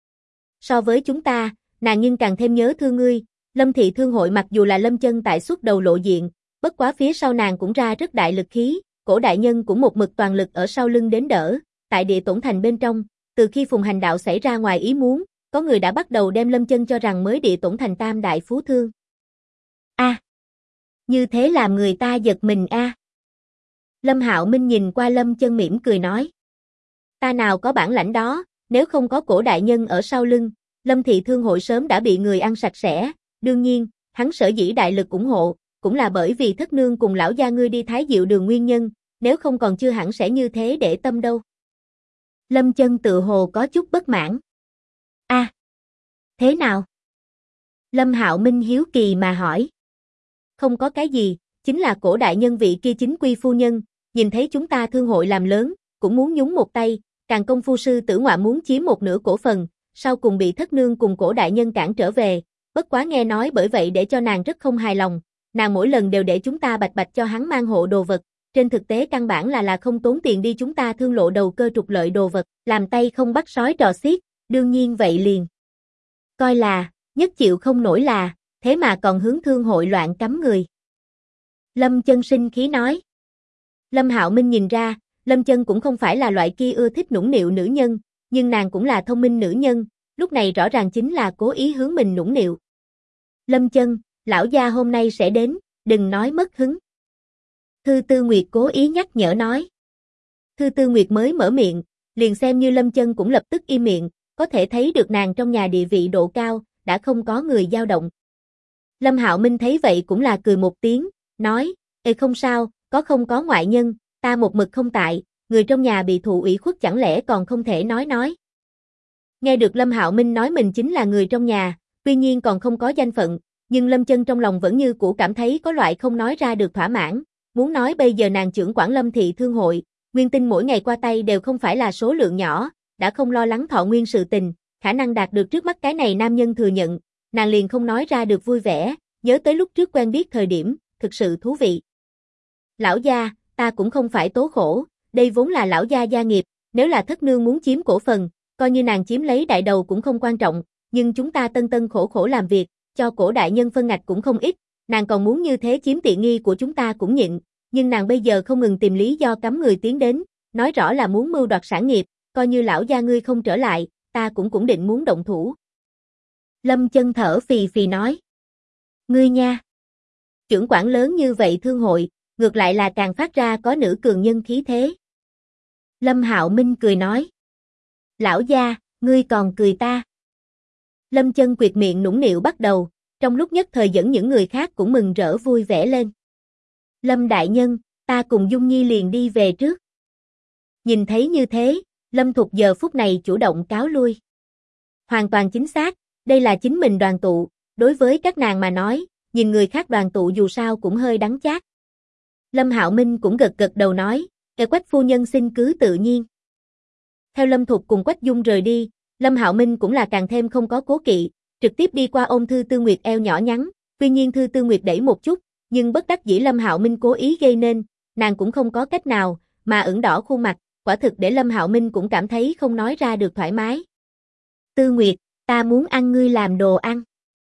So với chúng ta, nàng nhưng càng thêm nhớ thương ngươi, Lâm Thị Thương hội mặc dù là Lâm Chân tại xuất đầu lộ diện, bất quá phía sau nàng cũng ra rất đại lực khí, Cổ đại nhân cũng một mực toàn lực ở sau lưng đến đỡ, tại Địa Tổn thành bên trong, từ khi Phùng Hành đạo xảy ra ngoài ý muốn, có người đã bắt đầu đem Lâm Chân cho rằng mới Địa Tổn thành tam đại phú thương. Như thế làm người ta giật mình a. Lâm Hạo Minh nhìn qua Lâm Chân mỉm cười nói. Ta nào có bản lãnh đó, nếu không có Cổ đại nhân ở sau lưng, Lâm Thị Thương hội sớm đã bị người ăn sạch sẽ, đương nhiên, hắn sở dĩ đại lực ủng hộ, cũng là bởi vì thất nương cùng lão gia ngươi đi Thái Diệu đường nguyên nhân, nếu không còn chưa hẳn sẽ như thế để tâm đâu. Lâm Chân tự hồ có chút bất mãn. Thế nào? Lâm Hạo Minh hiếu kỳ mà hỏi. Không có cái gì, chính là Cổ đại nhân vị kia chính quy phu nhân, nhìn thấy chúng ta thương hội làm lớn, cũng muốn nhúng một tay, càng công phu sư tử ngoại muốn chiếm một nửa cổ phần, sau cùng bị thất nương cùng Cổ đại nhân cản trở về, bất quá nghe nói bởi vậy để cho nàng rất không hài lòng, nàng mỗi lần đều để chúng ta bạch bạch cho hắn mang hộ đồ vật, trên thực tế căn bản là không tốn tiền đi chúng ta thương lộ đầu cơ trục lợi đồ vật, làm tay không bắt sói trò xiết, đương nhiên vậy liền. Coi là, nhất chịu không nổi là, thế mà còn hướng thương hội loạn cấm người. Lâm Chân sinh khí nói. Lâm Hạo Minh nhìn ra, Lâm Chân cũng không phải là loại kia ưa thích nũng nịu nữ nhân, nhưng nàng cũng là thông minh nữ nhân, lúc này rõ ràng chính là cố ý hướng mình nũng nịu. Lâm Chân, lão gia hôm nay sẽ đến, đừng nói mất hứng. Thư Tư Nguyệt cố ý nhắc nhở nói. Thư Tư Nguyệt mới mở miệng, liền xem như Lâm Chân cũng lập tức im miệng, có thể thấy được nàng trong nhà địa vị độ cao, đã không có người dao động. Lâm Hạo Minh thấy vậy cũng là cười một tiếng, nói, không sao, không có ngoại nhân, ta một mực không tại, người trong nhà bị thụ ủy khuất chẳng lẽ còn không thể nói. Nghe được Lâm Hạo Minh nói mình chính là người trong nhà, tuy nhiên còn không có danh phận, nhưng Lâm Chân trong lòng vẫn như cũ cảm thấy có loại không nói ra được thỏa mãn, muốn nói bây giờ nàng trưởng quản Lâm Thị Thương hội, nguyên tinh mỗi ngày qua tay đều không phải là số lượng nhỏ, đã không lo lắng thọ nguyên sự tình, khả năng đạt được trước mắt cái này nam nhân thừa nhận, nàng liền không nói ra được vui vẻ, nhớ tới lúc trước quen biết thời điểm, thực sự thú vị. Lão gia, ta cũng không phải tố khổ, đây vốn là lão gia gia nghiệp, nếu là thất nương muốn chiếm cổ phần, coi như nàng chiếm lấy đại đầu cũng không quan trọng, nhưng chúng ta tân khổ làm việc, cho Cổ đại nhân phân ngạch cũng không ít, nàng còn muốn như thế chiếm tiện nghi của chúng ta cũng nhịn, nhưng nàng bây giờ không ngừng tìm lý do cấm người tiến đến, nói rõ là muốn mưu đoạt sản nghiệp, coi như lão gia ngươi không trở lại, ta cũng định muốn động thủ. Lâm Chân thở phì phì nói. Ngươi nha. Trưởng quản lớn như vậy thương hội, ngược lại là càng phát ra có nữ cường nhân khí thế. Lâm Hạo Minh cười nói. Lão gia, ngươi còn cười ta. Lâm Chân quyệt miệng nũng nịu bắt đầu, trong lúc nhất thời dẫn những người khác cũng mừng rỡ vui vẻ lên. Lâm đại nhân, ta cùng Dung Nhi liền đi về trước. Nhìn thấy như thế, Lâm Thục giờ phút này chủ động cáo lui. Hoàn toàn chính xác, đây là chính mình đoàn tụ, đối với các nàng mà nói, nhìn người khác đoàn tụ dù sao cũng hơi đắng chát. Lâm Hạo Minh cũng gật gật đầu nói, Quách phu nhân xin cứ tự nhiên. Theo Lâm Thục cùng Quách Dung rời đi, Lâm Hạo Minh cũng là càng thêm không có cố kỵ, trực tiếp đi qua ôm Thư Tư Nguyệt eo nhỏ nhắn, tuy nhiên Thư Tư Nguyệt đẩy một chút, nhưng bất đắc dĩ Lâm Hạo Minh cố ý gây nên, nàng cũng không có cách nào, mà ửng đỏ khuôn mặt, quả thực để Lâm Hạo Minh cũng cảm thấy không nói ra được thoải mái. Tư Nguyệt, ta muốn ăn ngươi làm đồ ăn.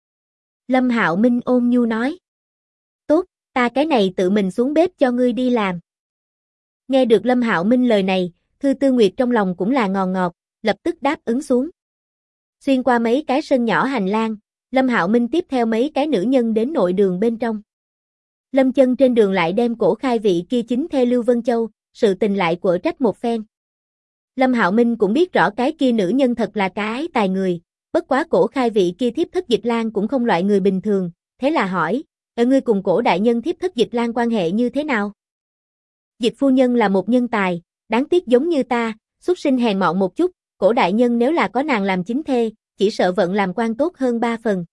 Lâm Hạo Minh ôn nhu nói. Tốt, ta cái này tự mình xuống bếp cho ngươi đi làm. Nghe được Lâm Hạo Minh lời này, Thư Tư Nguyệt trong lòng cũng là ngọt ngọt, lập tức đáp ứng xuống. Xuyên qua mấy cái sân nhỏ hành lang, Lâm Hạo Minh tiếp theo mấy cái nữ nhân đến nội đường bên trong. Lâm Chân trên đường lại đem Cổ Khai vị kia chính thê Lưu Vân Châu, sự tình lại quở trách một phen. Lâm Hạo Minh cũng biết rõ cái kia nữ nhân thật là cái tài người, bất quá Cổ Khai vị kia thiếp thất Dịch Lang cũng không loại người bình thường, thế là hỏi, ngươi cùng Cổ đại nhân thiếp thất Dịch Lang quan hệ như thế nào? Dịch phu nhân là một nhân tài, đáng tiếc giống như ta, xuất sinh hèn mọn một chút, Cổ đại nhân nếu là có nàng làm chính thê, chỉ sợ vận làm quan tốt hơn 3 phần.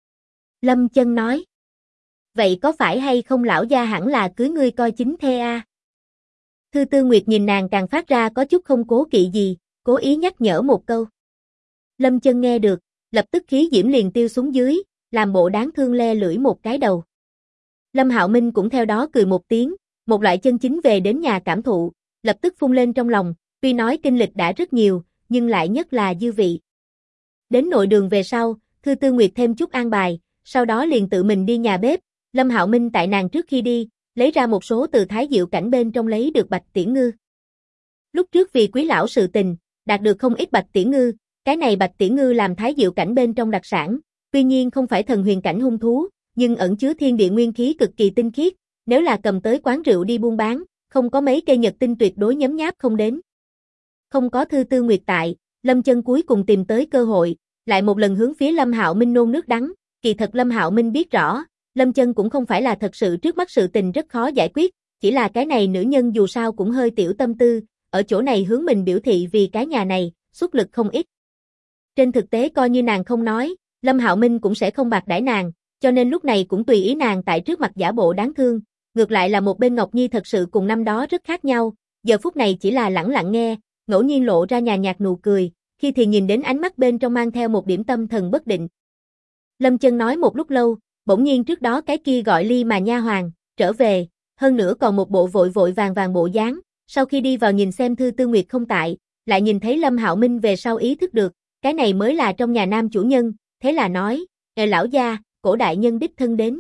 Lâm Chân nói. Vậy có phải hay không lão gia hẳn là cưới ngươi coi chính thê a? Thư Tư Nguyệt nhìn nàng càng phát ra có chút không cố kỵ gì, cố ý nhắc nhở một câu. Lâm Chân nghe được, lập tức khí diễm liền tiêu xuống dưới, làm bộ đáng thương le lưỡi một cái đầu. Lâm Hạo Minh cũng theo đó cười một tiếng, một loại chân chính về đến nhà cảm thụ, lập tức phun lên trong lòng, tuy nói kinh lịch đã rất nhiều, nhưng lại nhất là dư vị. Đến nội đường về sau, Thư Tư Nguyệt thêm chút an bài, sau đó liền tự mình đi nhà bếp, Lâm Hạo Minh tại nàng trước khi đi, lấy ra một số từ Thái Diệu cảnh bên trong lấy được Bạch Tiễn Ngư. Lúc trước vì quý lão sự tình, đạt được không ít Bạch Tiễn Ngư, cái này Bạch Tiễn Ngư làm Thái Diệu cảnh bên trong đặc sản, tuy nhiên không phải thần huyền cảnh hung thú, nhưng ẩn chứa thiên địa nguyên khí cực kỳ tinh khiết, nếu là cầm tới quán rượu đi buôn bán, không có mấy cây nhật tinh tuyệt đối nhấm nháp không đến. Không có Thư Tư Nguyệt tại, Lâm Chân cuối cùng tìm tới cơ hội, lại một lần hướng phía Lâm Hạo Minh nôn nước đắng, kỳ thật Lâm Hạo Minh biết rõ, Lâm Chân cũng không phải là thật sự trước mắt sự tình rất khó giải quyết, chỉ là cái này nữ nhân dù sao cũng hơi tiểu tâm tư, ở chỗ này hướng mình biểu thị vì cái nhà này, xuất lực không ít. Trên thực tế coi như nàng không nói, Lâm Hạo Minh cũng sẽ không bạc đãi nàng, cho nên lúc này cũng tùy ý nàng tại trước mặt giả bộ đáng thương, ngược lại là một bên Ngọc Nhi thật sự cùng năm đó rất khác nhau, giờ phút này chỉ là lẳng lặng nghe, ngẫu nhiên lộ ra nhàn nhạt nụ cười, khi thì nhìn đến ánh mắt bên trong mang theo một điểm tâm thần bất định. Lâm Chân nói một lúc lâu, bỗng nhiên trước đó cái kia gọi Ly mà nha hoàn trở về, hơn nữa còn một bộ vội vội vàng vàng bộ dáng, sau khi đi vào nhìn xem Thư Tư Nguyệt không tại, lại nhìn thấy Lâm Hạo Minh về sau ý thức được, cái này mới là trong nhà nam chủ nhân, thế là nói, lão gia, Cổ đại nhân đích thân đến.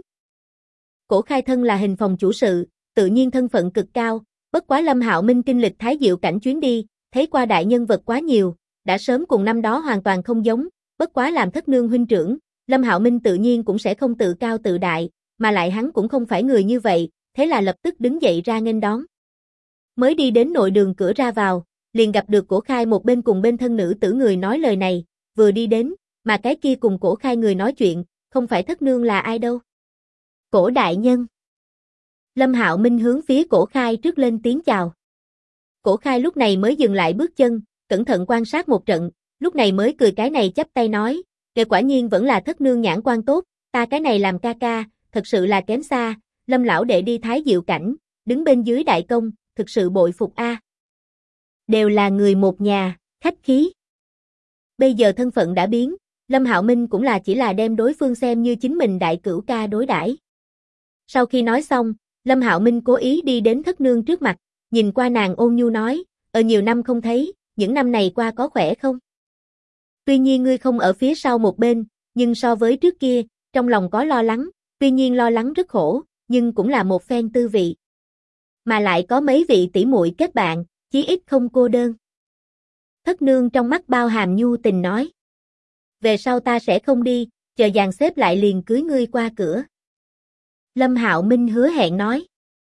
Cổ Khai thân là hình phòng chủ sự, tự nhiên thân phận cực cao, bất quá Lâm Hạo Minh kinh lịch Thái Diệu cảnh chuyến đi, thấy qua đại nhân vật quá nhiều, đã sớm cùng năm đó hoàn toàn không giống, bất quá làm thất nương huynh trưởng, Lâm Hạo Minh tự nhiên cũng sẽ không tự cao tự đại, mà lại hắn cũng không phải người như vậy, thế là lập tức đứng dậy ra nghênh đón. Mới đi đến nội đường cửa ra vào, liền gặp được Cổ Khai một bên cùng bên thân nữ tử người nói lời này, vừa đi đến, mà cái kia cùng Cổ Khai người nói chuyện, không phải thất nương là ai đâu. Cổ đại nhân. Lâm Hạo Minh hướng phía Cổ Khai trước lên tiếng chào. Cổ Khai lúc này mới dừng lại bước chân, cẩn thận quan sát một trận, lúc này mới cười cái này chắp tay nói, kể quả nhiên vẫn là thất nương nhãn quan tốt, ta cái này làm ca ca, thật sự là kém xa, Lâm lão đệ đi Thái Diệu cảnh, đứng bên dưới đại công, thực sự bội phục a. Đều là người một nhà, khách khí. Bây giờ thân phận đã biến, Lâm Hạo Minh cũng là chỉ là đem đối phương xem như chính mình đại cửu ca đối đãi. Sau khi nói xong, Lâm Hạo Minh cố ý đi đến thất nương trước mặt, nhìn qua nàng ôn nhu nói, nhiều năm không thấy, những năm này qua có khỏe không? Tuy nhiên ngươi không ở phía sau một bên, nhưng so với trước kia, trong lòng có lo lắng, tuy nhiên lo lắng rất khổ, nhưng cũng là một phen tư vị. Mà lại có mấy vị tỷ muội kết bạn, chí ít không cô đơn. Thất nương trong mắt bao hàm nhu tình nói. Về sau ta sẽ không đi, chờ dàn xếp lại liền cưới ngươi qua cửa. Lâm Hạo Minh hứa hẹn nói.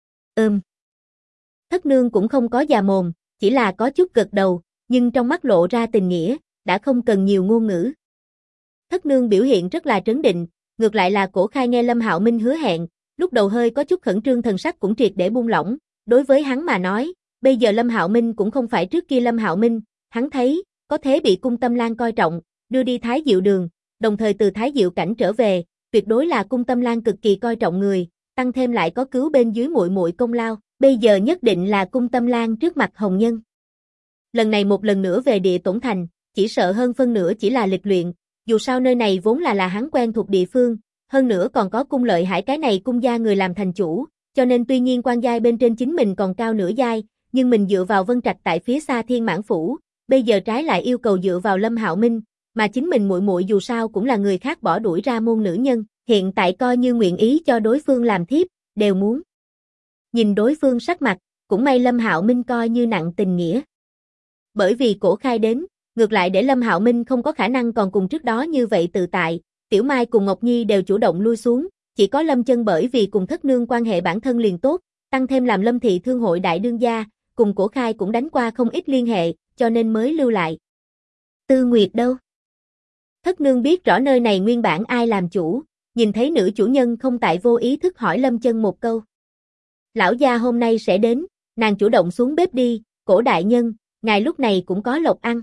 Thất nương cũng không có già mồm, chỉ là có chút gật đầu, nhưng trong mắt lộ ra tình nghĩa, đã không cần nhiều ngôn ngữ. Thất nương biểu hiện rất là trấn định, ngược lại là Cổ Khai nghe Lâm Hạo Minh hứa hẹn, lúc đầu hơi có chút khẩn trương, thần sắc cũng triệt để buông lỏng, đối với hắn mà nói, bây giờ Lâm Hạo Minh cũng không phải trước kia Lâm Hạo Minh, hắn thấy, có thể bị Cung Tâm Lan coi trọng, đưa đi Thái Diệu Đường, đồng thời từ Thái Diệu cảnh trở về, tuyệt đối là Cung Tâm Lan cực kỳ coi trọng người, tăng thêm lại có cứu bên dưới muội muội công lao, bây giờ nhất định là Cung Tâm Lan trước mặt hồng nhân. Lần này một lần nữa về Địa Tổn Thành, chỉ sợ hơn phân nửa chỉ là lịch luyện, dù sao nơi này vốn là hắn quen thuộc địa phương, hơn nữa còn có Cung Lợi Hải cái này cung gia người làm thành chủ, cho nên tuy nhiên quan giai bên trên chính mình còn cao nửa giai, nhưng mình dựa vào Vân Trạch tại phía xa Thiên Mãn Phủ, bây giờ trái lại yêu cầu dựa vào Lâm Hạo Minh, mà chính mình muội muội dù sao cũng là người khác bỏ đuổi ra môn nữ nhân, hiện tại coi như nguyện ý cho đối phương làm thiếp, đều muốn. Nhìn đối phương sắc mặt, cũng may Lâm Hạo Minh coi như nặng tình nghĩa. Bởi vì Cổ Khai đến, ngược lại để Lâm Hạo Minh không có khả năng còn cùng trước đó như vậy tự tại, Tiểu Mai cùng Ngọc Nhi đều chủ động lui xuống, chỉ có Lâm Chân bởi vì cùng thất nương quan hệ bản thân liền tốt, tăng thêm làm Lâm thị thương hội đại đương gia, cùng Cổ Khai cũng đánh qua không ít liên hệ, cho nên mới lưu lại. Tư Nguyệt đâu? Thất nương biết rõ nơi này nguyên bản ai làm chủ, nhìn thấy nữ chủ nhân không tại vô ý thức hỏi Lâm Chân một câu. Lão gia hôm nay sẽ đến, nàng chủ động xuống bếp đi, Cổ đại nhân, ngài lúc này cũng có lộc ăn.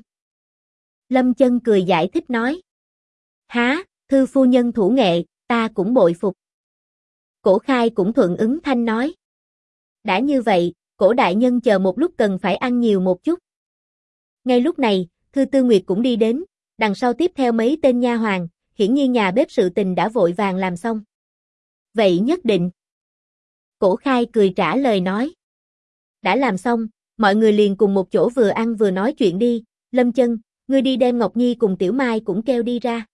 Lâm Chân cười giải thích nói. Há, thư phu nhân thủ nghệ, ta cũng bội phục. Cổ Khai cũng thuận ứng thanh nói. Đã như vậy, Cổ đại nhân chờ một lúc cần phải ăn nhiều một chút. Ngay lúc này, Thư Tư Nguyệt cũng đi đến, đằng sau tiếp theo mấy tên nha hoàn, hiển nhiên nhà bếp sự tình đã vội vàng làm xong. Vậy nhất định. Cổ Khai cười trả lời nói. Đã làm xong, mọi người liền cùng một chỗ vừa ăn vừa nói chuyện đi, Lâm Chân, ngươi đi đem Ngọc Nhi cùng Tiểu Mai cũng kêu đi ra.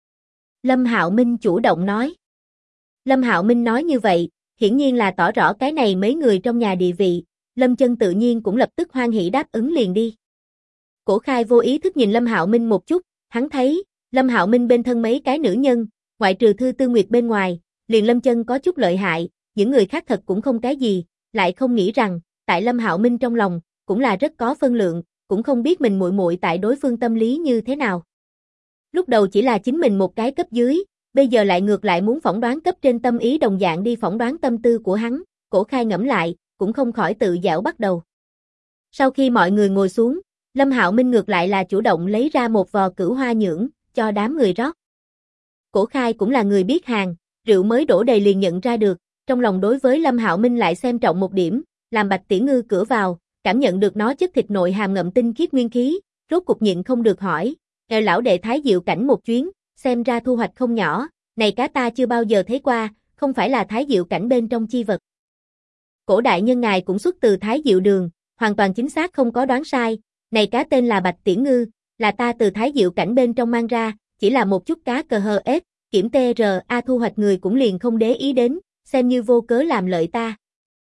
Lâm Hạo Minh chủ động nói. Lâm Hạo Minh nói như vậy, hiển nhiên là tỏ rõ cái này mấy người trong nhà địa vị, Lâm Chân tự nhiên cũng lập tức hoan hỉ đáp ứng liền đi. Cổ Khai vô ý thức nhìn Lâm Hạo Minh một chút, hắn thấy, Lâm Hạo Minh bên thân mấy cái nữ nhân, ngoại trừ Thư Tư Nguyệt bên ngoài, liền Lâm Chân có chút lợi hại, những người khác thật cũng không cái gì, lại không nghĩ rằng, tại Lâm Hạo Minh trong lòng, cũng là rất có phân lượng, cũng không biết mình muội muội tại đối phương tâm lý như thế nào. Lúc đầu chỉ là chính mình một cái cấp dưới, bây giờ lại ngược lại muốn phỏng đoán cấp trên tâm ý đồng dạng đi phỏng đoán tâm tư của hắn, Cổ Khai ngẫm lại, cũng không khỏi tự giảo bắt đầu. Sau khi mọi người ngồi xuống, Lâm Hạo Minh ngược lại là chủ động lấy ra một vò cửu hoa nhưỡng, cho đám người rót. Cổ Khai cũng là người biết hàng, rượu mới đổ đầy liền nhận ra được, trong lòng đối với Lâm Hạo Minh lại xem trọng một điểm, làm Bạch Tiễn Ngư cửa vào, cảm nhận được nó chất thịt nội hàm ngậm tinh khiết nguyên khí, rốt cục nhịn không được hỏi, "Ngài lão đệ Thái Diệu cảnh một chuyến, xem ra thu hoạch không nhỏ, này cá ta chưa bao giờ thấy qua, không phải là Thái Diệu cảnh bên trong chi vật." Cổ đại nhân ngài cũng xuất từ Thái Diệu đường, hoàn toàn chính xác không có đoán sai, này cá tên là Bạch Tiễn Ngư, là ta từ Thái Diệu cảnh bên trong mang ra, chỉ là một chút cá cờ hờ ếch, kiểm TRA thu hoạch người cũng liền không để ý đến, xem như vô cớ làm lợi ta.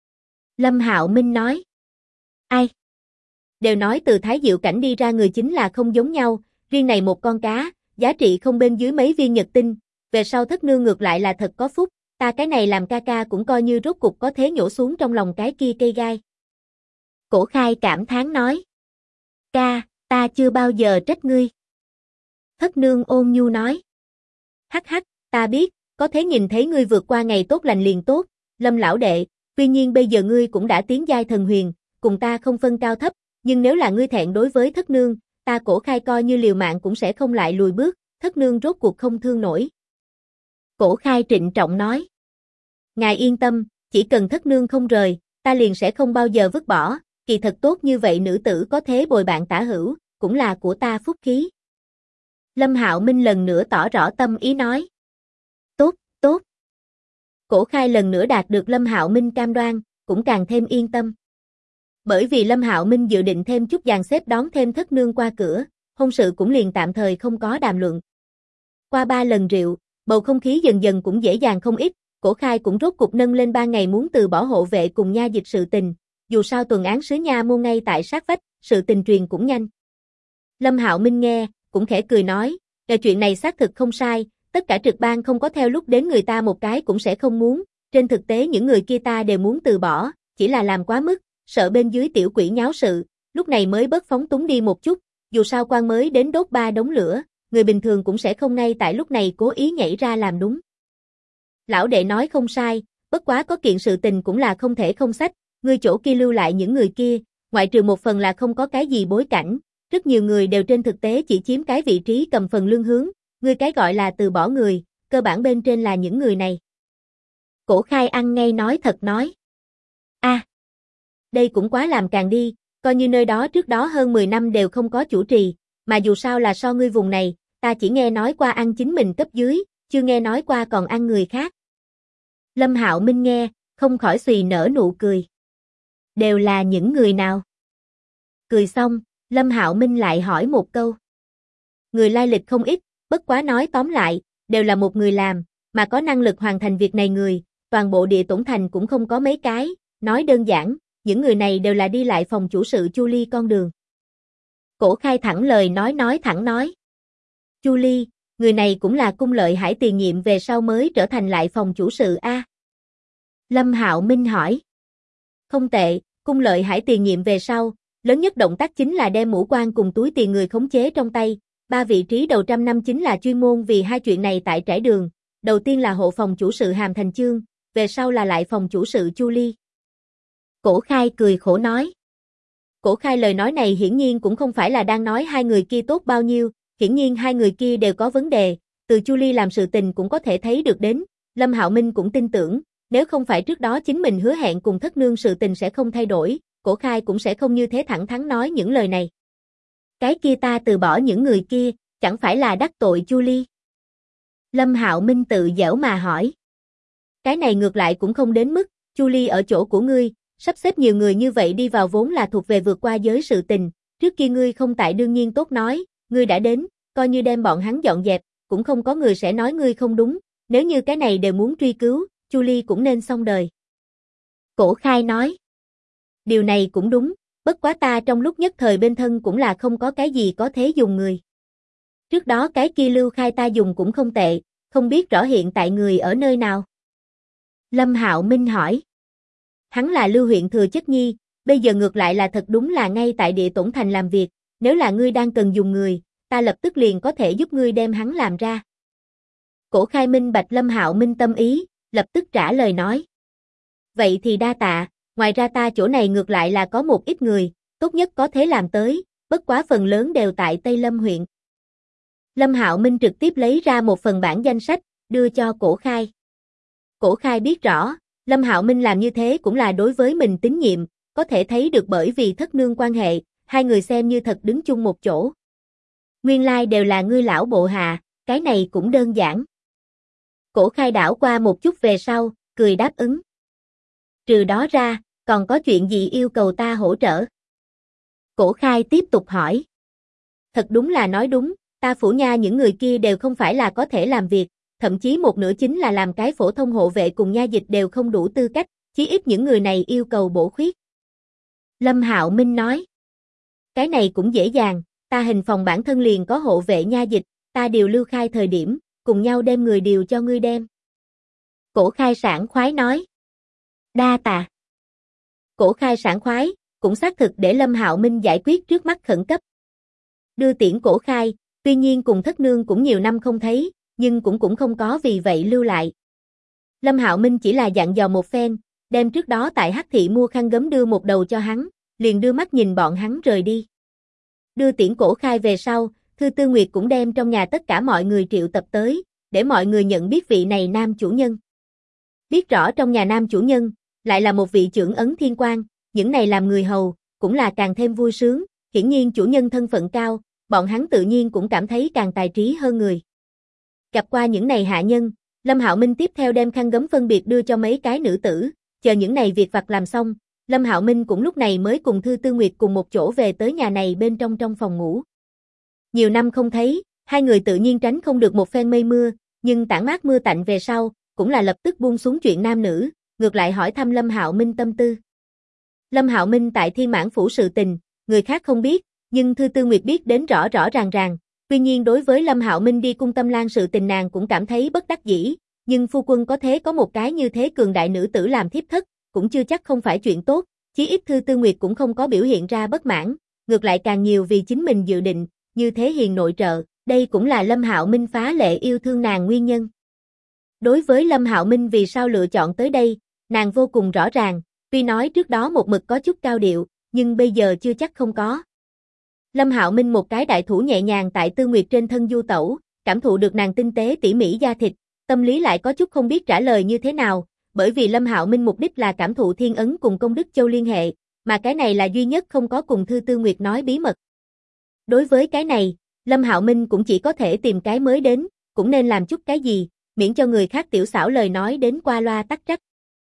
Lâm Hạo Minh nói. Ai? Đều nói từ Thái Diệu cảnh đi ra người chính là không giống nhau, riêng này một con cá, giá trị không bên dưới mấy viên nhật tinh, về sau thất nương ngược lại là thật có phúc, ta cái này làm ca ca cũng coi như rốt cục có thế nhổ xuống trong lòng cái kia cây gai. Cổ Khai cảm thán nói. Ca, ta chưa bao giờ trách ngươi. Thất nương ôn nhu nói. Hắc hắc, ta biết, có thế nhìn thấy ngươi vượt qua ngày tốt lành liền tốt, Lâm lão đệ, tuy nhiên bây giờ ngươi cũng đã tiến giai thần huyền, cùng ta không phân cao thấp, nhưng nếu là ngươi thẹn đối với thất nương, ta Cổ Khai coi như liều mạng cũng sẽ không lại lùi bước, thất nương rốt cuộc không thương nổi. Cổ Khai trịnh trọng nói. Ngài yên tâm, chỉ cần thất nương không rời, ta liền sẽ không bao giờ vứt bỏ, kỳ thật tốt như vậy nữ tử có thế bồi bạn tả hữu, cũng là của ta phúc khí. Lâm Hạo Minh lần nữa tỏ rõ tâm ý nói. Tốt, tốt. Cổ Khai lần nữa đạt được Lâm Hạo Minh cam đoan, cũng càng thêm yên tâm. Bởi vì Lâm Hạo Minh dự định thêm chút dàn xếp đón thêm thất nương qua cửa, hôn sự cũng liền tạm thời không có đàm luận. Qua 3 lần rượu, bầu không khí dần dần cũng dễ dàng không ít, Cổ Khai cũng rốt cục nâng lên 3 ngày muốn từ bỏ hộ vệ cùng nha dịch sự tình, dù sao tuần án sứ nha môn ngay tại sát vách, sự tình truyền cũng nhanh. Lâm Hạo Minh nghe, cũng khẽ cười nói, chuyện này xác thực không sai, tất cả trực ban không có theo lúc đến người ta một cái cũng sẽ không muốn, trên thực tế những người kia ta đều muốn từ bỏ, chỉ là làm quá mức, sợ bên dưới tiểu quỷ nháo sự, lúc này mới bớt phóng túng đi một chút, dù sao quan mới đến đốt 3 đống lửa, người bình thường cũng sẽ không ngay tại lúc này cố ý nhảy ra làm đúng. Lão đệ nói không sai, bất quá có kiện sự tình cũng là không thể không sách, ngươi chỗ kia lưu lại những người kia, ngoại trừ một phần là không có cái gì bối cảnh, rất nhiều người đều trên thực tế chỉ chiếm cái vị trí cầm phần lương hướng, ngươi cái gọi là từ bỏ người, cơ bản bên trên là những người này. Cổ Khai ăn ngay nói thật nói. Đây cũng quá làm càng đi, coi như nơi đó trước đó hơn 10 năm đều không có chủ trì, mà dù sao là so ngươi vùng này, ta chỉ nghe nói qua ăn chính mình cấp dưới, chưa nghe nói qua còn ăn người khác. Lâm Hạo Minh nghe, không khỏi xùy nở nụ cười. Đều là những người nào? Cười xong, Lâm Hạo Minh lại hỏi một câu. Người lai lịch không ít, bất quá nói tóm lại, đều là một người làm, mà có năng lực hoàn thành việc này người, toàn bộ địa tổn thành cũng không có mấy cái, nói đơn giản, những người này đều là đi lại phòng chủ sự Chu Ly con đường. Cổ Khai thẳng lời nói thẳng nói. Chu Ly, người này cũng là Cung Lợi Hải tiền nhiệm về sau mới trở thành lại phòng chủ sự a. Lâm Hạo Minh hỏi. Không tệ, Cung Lợi Hải tiền nhiệm về sau, lớn nhất động tác chính là đem mũ quan cùng túi tiền người khống chế trong tay, 3 vị trí đầu trăm năm chính là chuyên môn vì hai chuyện này tại trải đường, đầu tiên là hộ phòng chủ sự Hàm Thành Chương, về sau là lại phòng chủ sự Chu Ly. Cổ Khai cười khổ nói. Cổ Khai lời nói này hiển nhiên cũng không phải là đang nói hai người kia tốt bao nhiêu, hiển nhiên hai người kia đều có vấn đề, từ Chu Ly làm sự tình cũng có thể thấy được đến, Lâm Hạo Minh cũng tin tưởng, nếu không phải trước đó chính mình hứa hẹn cùng thất nương sự tình sẽ không thay đổi, Cổ Khai cũng sẽ không như thế thẳng thắn nói những lời này. Cái kia ta từ bỏ những người kia, chẳng phải là đắc tội Chu Ly? Lâm Hạo Minh tự giễu mà hỏi. Cái này ngược lại cũng không đến mức, Chu Ly ở chỗ của ngươi, sắp xếp nhiều người như vậy đi vào vốn là thuộc về vượt qua giới sự tình, trước kia ngươi không tại đương nhiên tốt nói, ngươi đã đến, coi như đem bọn hắn dọn dẹp, cũng không có người sẽ nói ngươi không đúng, nếu như cái này đều muốn truy cứu, Chu Ly cũng nên xong đời. Cổ Khai nói. Điều này cũng đúng, bất quá ta trong lúc nhất thời bên thân cũng là không có cái gì có thế dùng người. Trước đó cái kia Lưu Khai ta dùng cũng không tệ, không biết rõ hiện tại người ở nơi nào. Lâm Hạo Minh hỏi. Hắn là Lưu huyện thừa chất nhi, bây giờ ngược lại là thật đúng là ngay tại địa tổn thành làm việc, nếu là ngươi đang cần dùng người, ta lập tức liền có thể giúp ngươi đem hắn làm ra. Cổ Khai minh bạch Lâm Hạo Minh tâm ý, lập tức trả lời nói. Vậy thì đa tạ, ngoài ra ta chỗ này ngược lại là có một ít người, tốt nhất có thể làm tới, bất quá phần lớn đều tại Tây Lâm huyện. Lâm Hạo Minh trực tiếp lấy ra một phần bản danh sách, đưa cho Cổ Khai. Cổ Khai biết rõ, Lâm Hạo Minh làm như thế cũng là đối với mình tín nhiệm, có thể thấy được bởi vì thất nương quan hệ, hai người xem như thật đứng chung một chỗ. Nguyên lai đều là ngươi lão bộ hạ, cái này cũng đơn giản. Cổ Khai đảo qua một chút về sau, cười đáp ứng. Trừ đó ra, còn có chuyện gì yêu cầu ta hỗ trợ? Cổ Khai tiếp tục hỏi. Thật đúng là nói đúng, ta phủ nha những người kia đều không phải là có thể làm việc, thậm chí một nửa chính là làm cái phổ thông hộ vệ cùng nha dịch đều không đủ tư cách, chí ít những người này yêu cầu bổ khuyết. Lâm Hạo Minh nói. Cái này cũng dễ dàng, ta hình phòng bản thân liền có hộ vệ nha dịch, ta điều Lưu Khai thời điểm, cùng nhau đem người điều cho ngươi đem. Cổ Khai sảng khoái nói. Đa tạ. Cổ Khai sảng khoái, cũng xác thực để Lâm Hạo Minh giải quyết trước mắt khẩn cấp. Đưa tiễn Cổ Khai, tuy nhiên cùng thất nương cũng nhiều năm không thấy, nhưng cũng không có vì vậy lưu lại. Lâm Hạo Minh chỉ là dặn dò một phen, đem trước đó tại Hắc thị mua khăn gấm đưa một đầu cho hắn, liền đưa mắt nhìn bọn hắn rời đi. Đưa tiễn Cổ Khai về sau, Thư Tư Nguyệt cũng đem trong nhà tất cả mọi người triệu tập tới, để mọi người nhận biết vị này nam chủ nhân. Biết rõ trong nhà nam chủ nhân, lại là một vị trưởng ấn thiên quan, những này làm người hầu, cũng là càng thêm vui sướng, hiển nhiên chủ nhân thân phận cao, bọn hắn tự nhiên cũng cảm thấy càng tài trí hơn người. Gặp qua những này hạ nhân, Lâm Hạo Minh tiếp theo đem khăn gấm phân biệt đưa cho mấy cái nữ tử, chờ những này việc vặt làm xong, Lâm Hạo Minh cũng lúc này mới cùng Thư Tư Nguyệt cùng một chỗ về tới nhà này bên trong phòng ngủ. Nhiều năm không thấy, hai người tự nhiên tránh không được một phen mây mưa, nhưng tản mát mưa tạnh về sau, cũng là lập tức buông xuống chuyện nam nữ, ngược lại hỏi thăm Lâm Hạo Minh tâm tư. Lâm Hạo Minh tại Thiên Mãn phủ sự tình, người khác không biết, nhưng Thư Tư Nguyệt biết đến rõ rõ ràng, Tuy nhiên đối với Lâm Hạo Minh đi cung Tâm Lan sự tình nàng cũng cảm thấy bất đắc dĩ, nhưng phu quân có thế có một cái như thế cường đại nữ tử làm thiếp thất, cũng chưa chắc không phải chuyện tốt, chí ít Thư Tư Nguyệt cũng không có biểu hiện ra bất mãn, ngược lại càng nhiều vì chính mình dự định, như thế hiền nội trợ, đây cũng là Lâm Hạo Minh phá lệ yêu thương nàng nguyên nhân. Đối với Lâm Hạo Minh vì sao lựa chọn tới đây, nàng vô cùng rõ ràng, tuy nói trước đó một mực có chút cao điệu, nhưng bây giờ chưa chắc không có. Lâm Hạo Minh một cái đại thủ nhẹ nhàng tại Tư Nguyệt trên thân du tẩu, cảm thụ được nàng tinh tế tỉ mỉ da thịt, tâm lý lại có chút không biết trả lời như thế nào, bởi vì Lâm Hạo Minh mục đích là cảm thụ thiên ấn cùng công đức châu liên hệ, mà cái này là duy nhất không có cùng Thư Tư Nguyệt nói bí mật. Đối với cái này, Lâm Hạo Minh cũng chỉ có thể tìm cái mới đến, cũng nên làm chút cái gì, miễn cho người khác tiểu xảo lời nói đến qua loa tắc trách.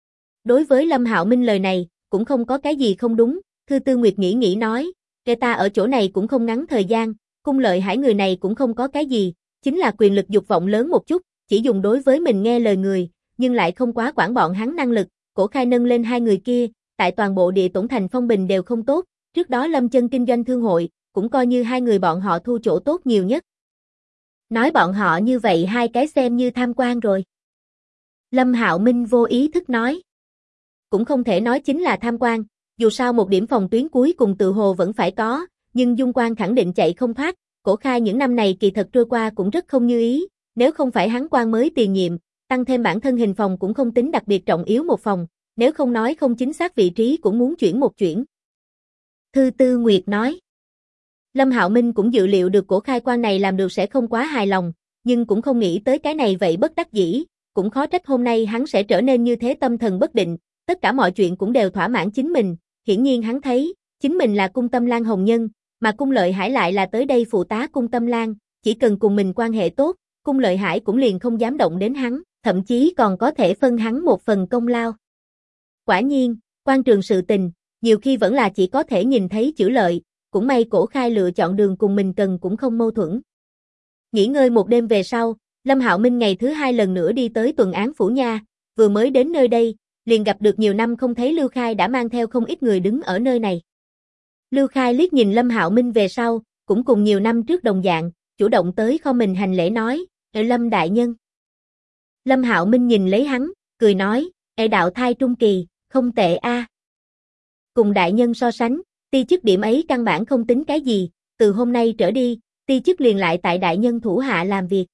Đối với Lâm Hạo Minh lời này, cũng không có cái gì không đúng, Thư Tư Nguyệt nghĩ nói, kể ta ở chỗ này cũng không ngắn thời gian, Cung Lợi Hải người này cũng không có cái gì, chính là quyền lực dục vọng lớn một chút, chỉ dùng đối với mình nghe lời người, nhưng lại không quá quản bọn hắn năng lực, Cổ Khai nâng lên hai người kia, tại toàn bộ địa tổn thành phong bình đều không tốt, trước đó Lâm Chân kinh doanh thương hội, cũng coi như hai người bọn họ thu chỗ tốt nhiều nhất. Nói bọn họ như vậy hai cái xem như tham quan rồi. Lâm Hạo Minh vô ý thức nói. Cũng không thể nói chính là tham quan, dù sao một điểm phòng tuyến cuối cùng tự hồ vẫn phải có, nhưng Dung Quan khẳng định chạy không thoát, Cổ Khai những năm này kỳ thật trôi qua cũng rất không như ý, nếu không phải hắn quan mới tiền nhiệm, tăng thêm bản thân hình phòng cũng không tính đặc biệt trọng yếu một phòng, nếu không nói không chính xác vị trí cũng muốn chuyển một chuyển. Thư Tư Nguyệt nói. Lâm Hạo Minh cũng dự liệu được Cổ Khai quan này làm được sẽ không quá hài lòng, nhưng cũng không nghĩ tới cái này vậy bất đắc dĩ, cũng khó trách hôm nay hắn sẽ trở nên như thế tâm thần bất định, tất cả mọi chuyện cũng đều thỏa mãn chính mình, hiển nhiên hắn thấy, chính mình là Cung Tâm Lan hồng nhân, mà Cung Lợi Hải lại là tới đây phụ tá Cung Tâm Lan, chỉ cần cùng mình quan hệ tốt, Cung Lợi Hải cũng liền không dám động đến hắn, thậm chí còn có thể phân hắn một phần công lao. Quả nhiên, quan trường sự tình, nhiều khi vẫn là chỉ có thể nhìn thấy chữ lợi, cũng may Cổ Khai lựa chọn đường cùng mình cần cũng không mâu thuẫn. Nghỉ ngơi một đêm về sau, Lâm Hạo Minh ngày thứ hai lần nữa đi tới tuần án phủ nha, vừa mới đến nơi đây, liền gặp được nhiều năm không thấy Lưu Khai đã mang theo không ít người đứng ở nơi này. Lưu Khai liếc nhìn Lâm Hạo Minh về sau, cũng cùng nhiều năm trước đồng dạng, chủ động tới kho mình hành lễ nói, Lâm đại nhân. Lâm Hạo Minh nhìn lấy hắn, cười nói, đạo thai trung kỳ, không tệ a. Cùng đại nhân so sánh, ti chức điểm ấy căn bản không tính cái gì, từ hôm nay trở đi, ti chức liền lại tại đại nhân thủ hạ làm việc.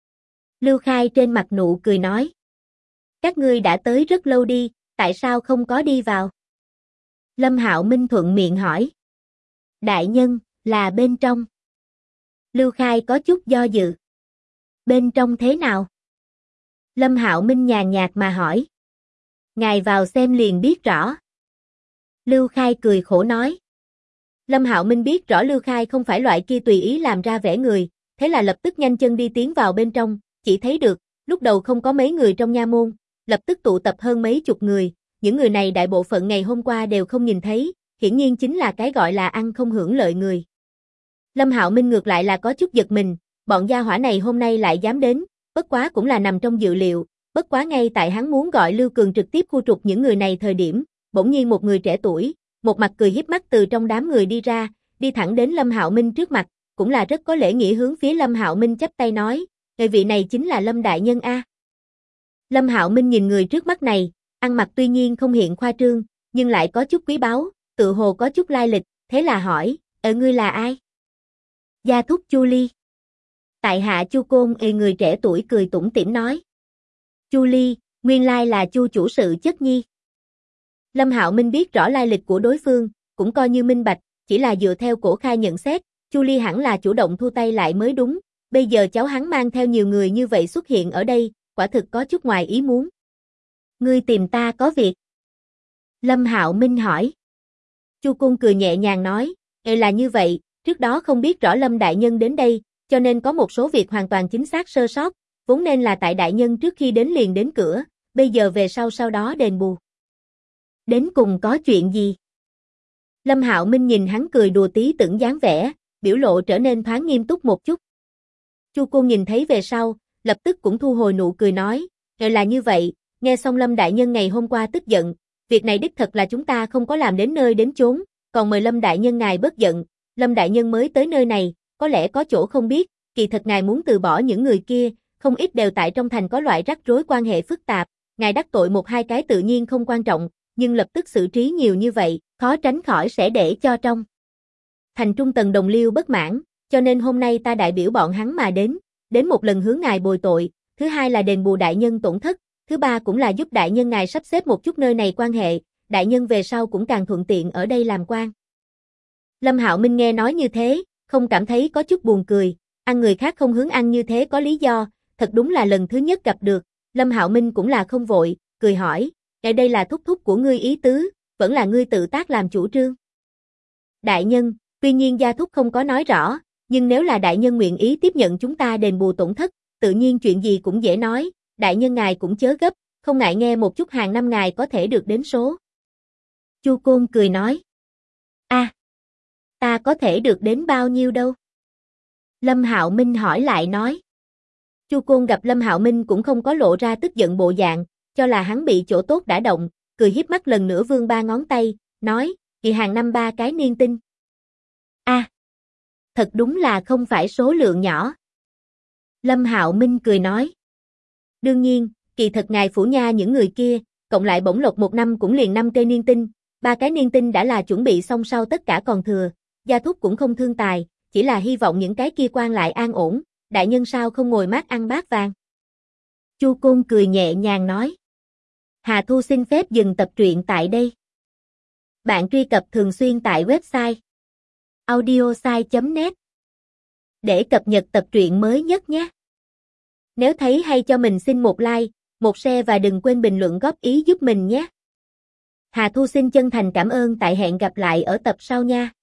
Lưu Khai trên mặt nụ cười nói. Các ngươi đã tới rất lâu đi, tại sao không có đi vào? Lâm Hạo Minh thuận miệng hỏi. Đại nhân, là bên trong. Lưu Khai có chút do dự. Bên trong thế nào? Lâm Hạo Minh nhàn nhạt mà hỏi. Ngài vào xem liền biết rõ. Lưu Khai cười khổ nói. Lâm Hạo Minh biết rõ Lưu Khai không phải loại kia tùy ý làm ra vẻ người, thế là lập tức nhanh chân đi tiến vào bên trong, chỉ thấy được, lúc đầu không có mấy người trong nha môn, lập tức tụ tập hơn mấy chục người, những người này đại bộ phận ngày hôm qua đều không nhìn thấy, hiển nhiên chính là cái gọi là ăn không hưởng lợi người. Lâm Hạo Minh ngược lại là có chút giật mình, bọn gia hỏa này hôm nay lại dám đến, bất quá cũng là nằm trong dự liệu, bất quá ngay tại hắn muốn gọi Lưu Cường trực tiếp khu trục những người này thời điểm, bỗng nhiên một người trẻ tuổi, một mặt cười hiếp mắt từ trong đám người đi ra, đi thẳng đến Lâm Hạo Minh trước mặt, cũng là rất có lễ nghĩa hướng phía Lâm Hạo Minh chắp tay nói, vị này chính là Lâm đại nhân a. Lâm Hạo Minh nhìn người trước mắt này, ăn mặc tuy nhiên không hiện khoa trương, nhưng lại có chút quý báu, tự hồ có chút lai lịch, thế là hỏi, ngươi là ai? Gia thúc Chu Ly. Tại hạ Chu Côn, người trẻ tuổi cười tủm tỉm nói. Chu Ly, nguyên lai là Chu chủ sự chất nhi. Lâm Hạo Minh biết rõ lai lịch của đối phương, cũng coi như minh bạch, chỉ là dựa theo Cổ Khai nhận xét, Chu Ly hẳn là chủ động thu tay lại mới đúng, bây giờ cháu hắn mang theo nhiều người như vậy xuất hiện ở đây, quả thực có chút ngoài ý muốn. Ngươi tìm ta có việc? Lâm Hạo Minh hỏi. Chu Côn cười nhẹ nhàng nói, là như vậy, trước đó không biết rõ Lâm đại nhân đến đây, cho nên có một số việc hoàn toàn chính xác sơ sót, vốn nên là tại đại nhân trước khi đến liền đến cửa, bây giờ về sau đó đền bù. Đến cùng có chuyện gì? Lâm Hạo Minh nhìn hắn cười đùa tí tưởng dáng vẻ, biểu lộ trở nên thoáng nghiêm túc một chút. Chu Côn nhìn thấy về sau, lập tức cũng thu hồi nụ cười nói, là như vậy, nghe xong Lâm đại nhân ngày hôm qua tức giận, việc này đích thật là chúng ta không có làm đến nơi đến chốn, còn mời Lâm đại nhân ngài bớt giận, Lâm đại nhân mới tới nơi này, có lẽ có chỗ không biết, kỳ thật ngài muốn từ bỏ những người kia, không ít đều tại trong thành có loại rắc rối quan hệ phức tạp, ngài đắc tội một hai cái tự nhiên không quan trọng, nhưng lập tức xử trí nhiều như vậy, khó tránh khỏi sẽ để cho trong thành trung tầng đồng liêu bất mãn, cho nên hôm nay ta đại biểu bọn hắn mà đến một lần hướng ngài bồi tội, thứ hai là đền bù đại nhân tổn thất, thứ ba cũng là giúp đại nhân ngài sắp xếp một chút nơi này quan hệ, đại nhân về sau cũng càng thuận tiện ở đây làm quan. Lâm Hạo Minh nghe nói như thế, không cảm thấy có chút buồn cười, ăn người khác không hướng ăn như thế có lý do, thật đúng là lần thứ nhất gặp được, Lâm Hạo Minh cũng là không vội, cười hỏi, ngài đây là thúc thúc của ngươi ý tứ, vẫn là ngươi tự tác làm chủ trương. Đại nhân, tuy nhiên gia thúc không có nói rõ, nhưng nếu là đại nhân nguyện ý tiếp nhận chúng ta đền bù tổn thất, tự nhiên chuyện gì cũng dễ nói, đại nhân ngài cũng chớ gấp, không ngại nghe một chút hàng năm ngài có thể được đến số. Chu Côn cười nói, ta có thể được đến bao nhiêu đâu? Lâm Hạo Minh hỏi lại nói. Chu Côn gặp Lâm Hạo Minh cũng không có lộ ra tức giận bộ dạng, cho là hắn bị chỗ tốt đã động, cười hiếp mắt lần nữa vươn ba ngón tay, nói, kỳ hàng năm 3 cái niên tinh. Thật đúng là không phải số lượng nhỏ. Lâm Hạo Minh cười nói. Đương nhiên, kỳ thật ngài phủ nha những người kia, cộng lại bổng lộc một năm cũng liền 5 cây niên tinh, 3 cái niên tinh đã là chuẩn bị xong sau tất cả còn thừa, gia thúc cũng không thương tài, chỉ là hy vọng những cái kia quan lại an ổn, đại nhân sao không ngồi mát ăn bát vàng. Chu Côn cười nhẹ nhàng nói. Hà Thu xin phép dừng tập truyện tại đây. Bạn truy cập thường xuyên tại website audiosai.net để cập nhật tập truyện mới nhất nhé. Nếu thấy hay cho mình xin một like, một share và đừng quên bình luận góp ý giúp mình nhé. Hà Thu xin chân thành cảm ơn, tại hẹn gặp lại ở tập sau nha.